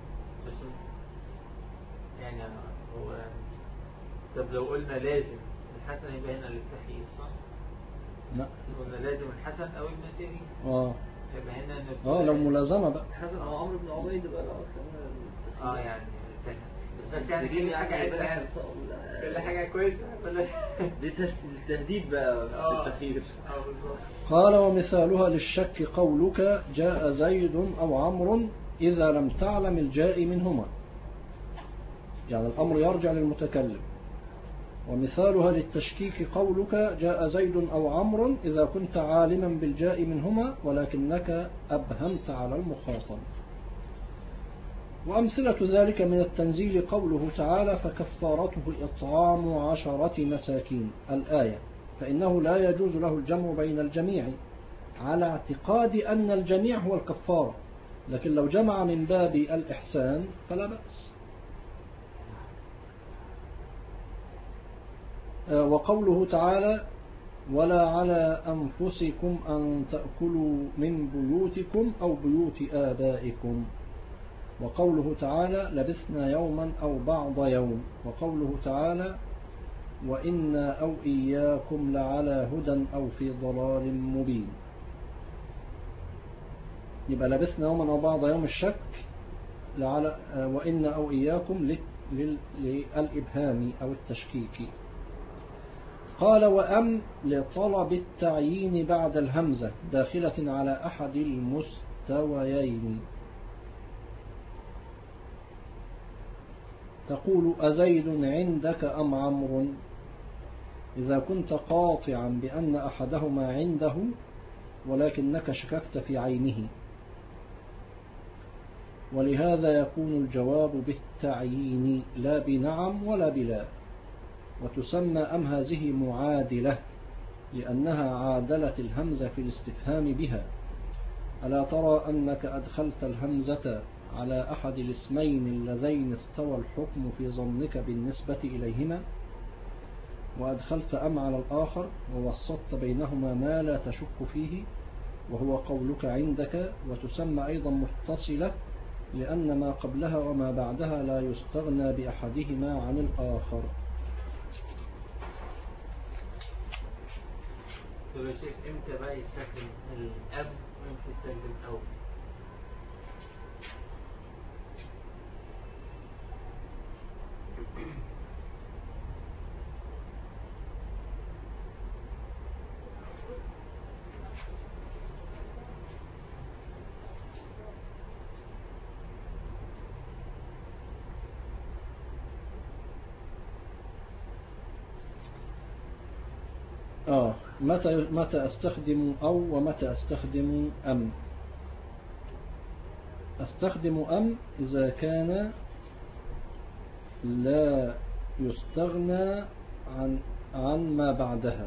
يعني هو طب لو قلنا لازم الحسن يبقى هنا للتخيير صح؟ لا قلنا لازم الحسن أو ابن سيرين. يبقى هنا لو ملازمة بقى الحسن أو عمرو بن عبيد بقى أصلا يعني بس يعني كل حاجة عدة يعني كل حاجة كويسة دي تهديد بقى في التخيير. بالظبط. قال ومثالها للشك قولك جاء زيد أو عمرو إذا لم تعلم الجاء منهما، يعني الأمر يرجع للمتكلم. ومثالها للتشكيك قولك جاء زيد أو عمرو إذا كنت عالما بالجاء منهما ولكنك أبهمت على المخاطب. وأمثلة ذلك من التنزيل قوله تعالى فكفارته إطعام 10 مساكين الآية، فإنه لا يجوز له الجمع بين الجميع على اعتقاد أن الجميع هو الكفارة، لكن لو جمع من باب الإحسان فلا بأس. وقوله تعالى ولا على أنفسكم أن تأكلوا من بيوتكم أو بيوت آبائكم. وقوله تعالى لبثنا يوما أو بعض يوم. وقوله تعالى وإنا أو إياكم لعلى هدى أو في ضلال مبين. يبقى لبثنا يوما أو بعض يوم الشك وإنا أو إياكم للإبهام أو التشكيك. قال وأم لطلب التعيين بعد الهمزة داخلة على أحد المستويين. تقول أزيد عندك أم عمرو إذا كنت قاطعا بأن أحدهما عنده ولكنك شككت في عينه، ولهذا يكون الجواب بالتعيين لا بنعم ولا بلا. وتسمى أم هذه معادلة لأنها عادلت الهمزة في الاستفهام بها. ألا ترى أنك أدخلت الهمزة على أحد الاسمين اللذين استوى الحكم في ظنك بالنسبة إليهما، وأدخلت أم على الآخر ووسطت بينهما ما لا تشك فيه وهو قولك عندك. وتسمى أيضا متصلة لأن ما قبلها وما بعدها لا يستغنى بأحدهما عن الآخر. طب يا شيخ امتى بقى يستخدم الأب وامتى يستخدم أو؟ متى أستخدم أو ومتى أستخدم أم. أستخدم أم إذا كان لا يستغنى عن ما بعدها،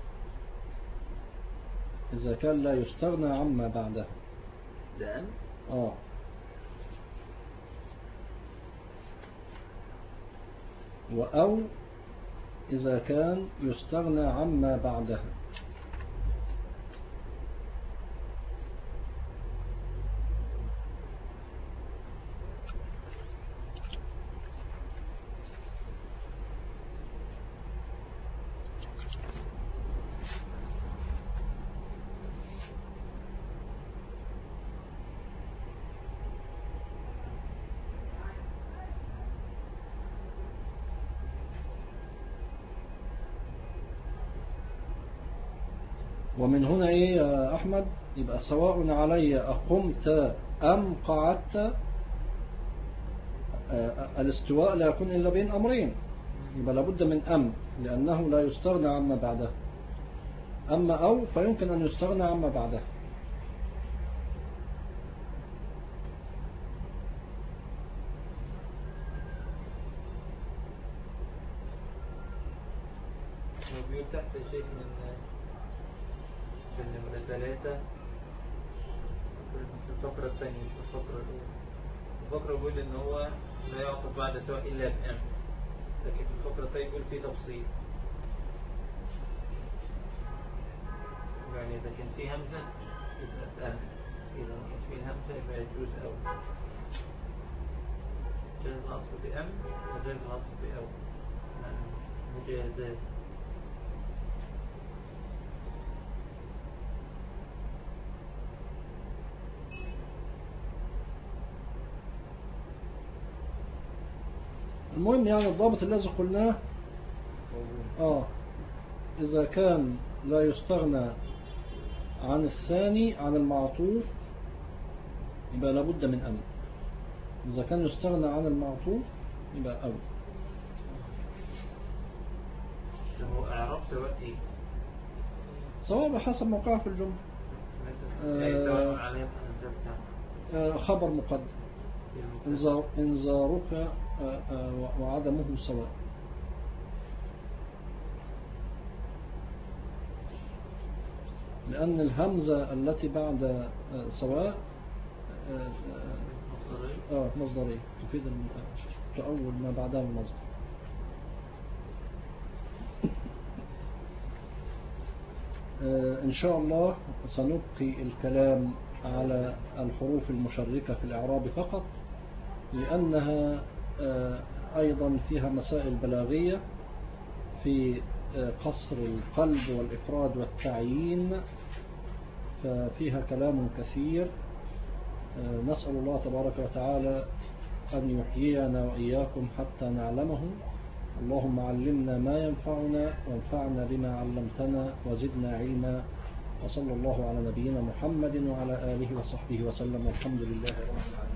إذا كان لا يستغنى عن ما بعدها. ده أم؟ وأو إذا كان يستغنى عما بعدها. ومن هنا إيه يا أحمد؟ يبقى سواء علي أقمت أم قعدت، الاستواء لا يكون إلا بين أمرين، يبقى لابد من أم لأنه لا يستغنى عما بعده. أما أو فيمكن أن يستغنى عما بعده. بيقول تحت شيء من النمرة 3 في الفقرة الثانية في الفقرة الأولى. الفقرة بيقول إن هو لا يعطف بعد سواء إلا بأم، لكن في الفقرة الثانية بيقول فيه تفصيل، يعني إذا كان فيه همزة يبقى أم، إذا ما كانش فيه همزة يبقى يجوز أو. جاز العطف بأم وجاز العطف بأو مجازات. المهم يعني الضابط الذي قلناه إذا كان لا يستغنى عن الثاني عن المعطوف يبقى لابد من أن. إذا كان يستغنى عن المعطوف يبقى أو. هو إعراب سواء إيه؟ سواء بحسب موقعه في الجملة. سواء عليه خبر مقدم. إنذارك وعدمه سواء. لأن الهمزة التي بعد سواء مصدرية تفيد تأول ما بعدها من مصدر. إن شاء الله سنبقي الكلام على الحروف المشركة في الإعراب فقط، لأنها أيضا فيها مسائل بلاغية في قصر القلب والإفراد والتعيين، ففيها كلام كثير. نسأل الله تبارك وتعالى أن يحيينا وإياكم حتى نعلمه. اللهم علمنا ما ينفعنا وانفعنا بما علمتنا وزدنا علما، وصلى الله على نبينا محمد وعلى آله وصحبه وسلم، والحمد لله رب العالمين.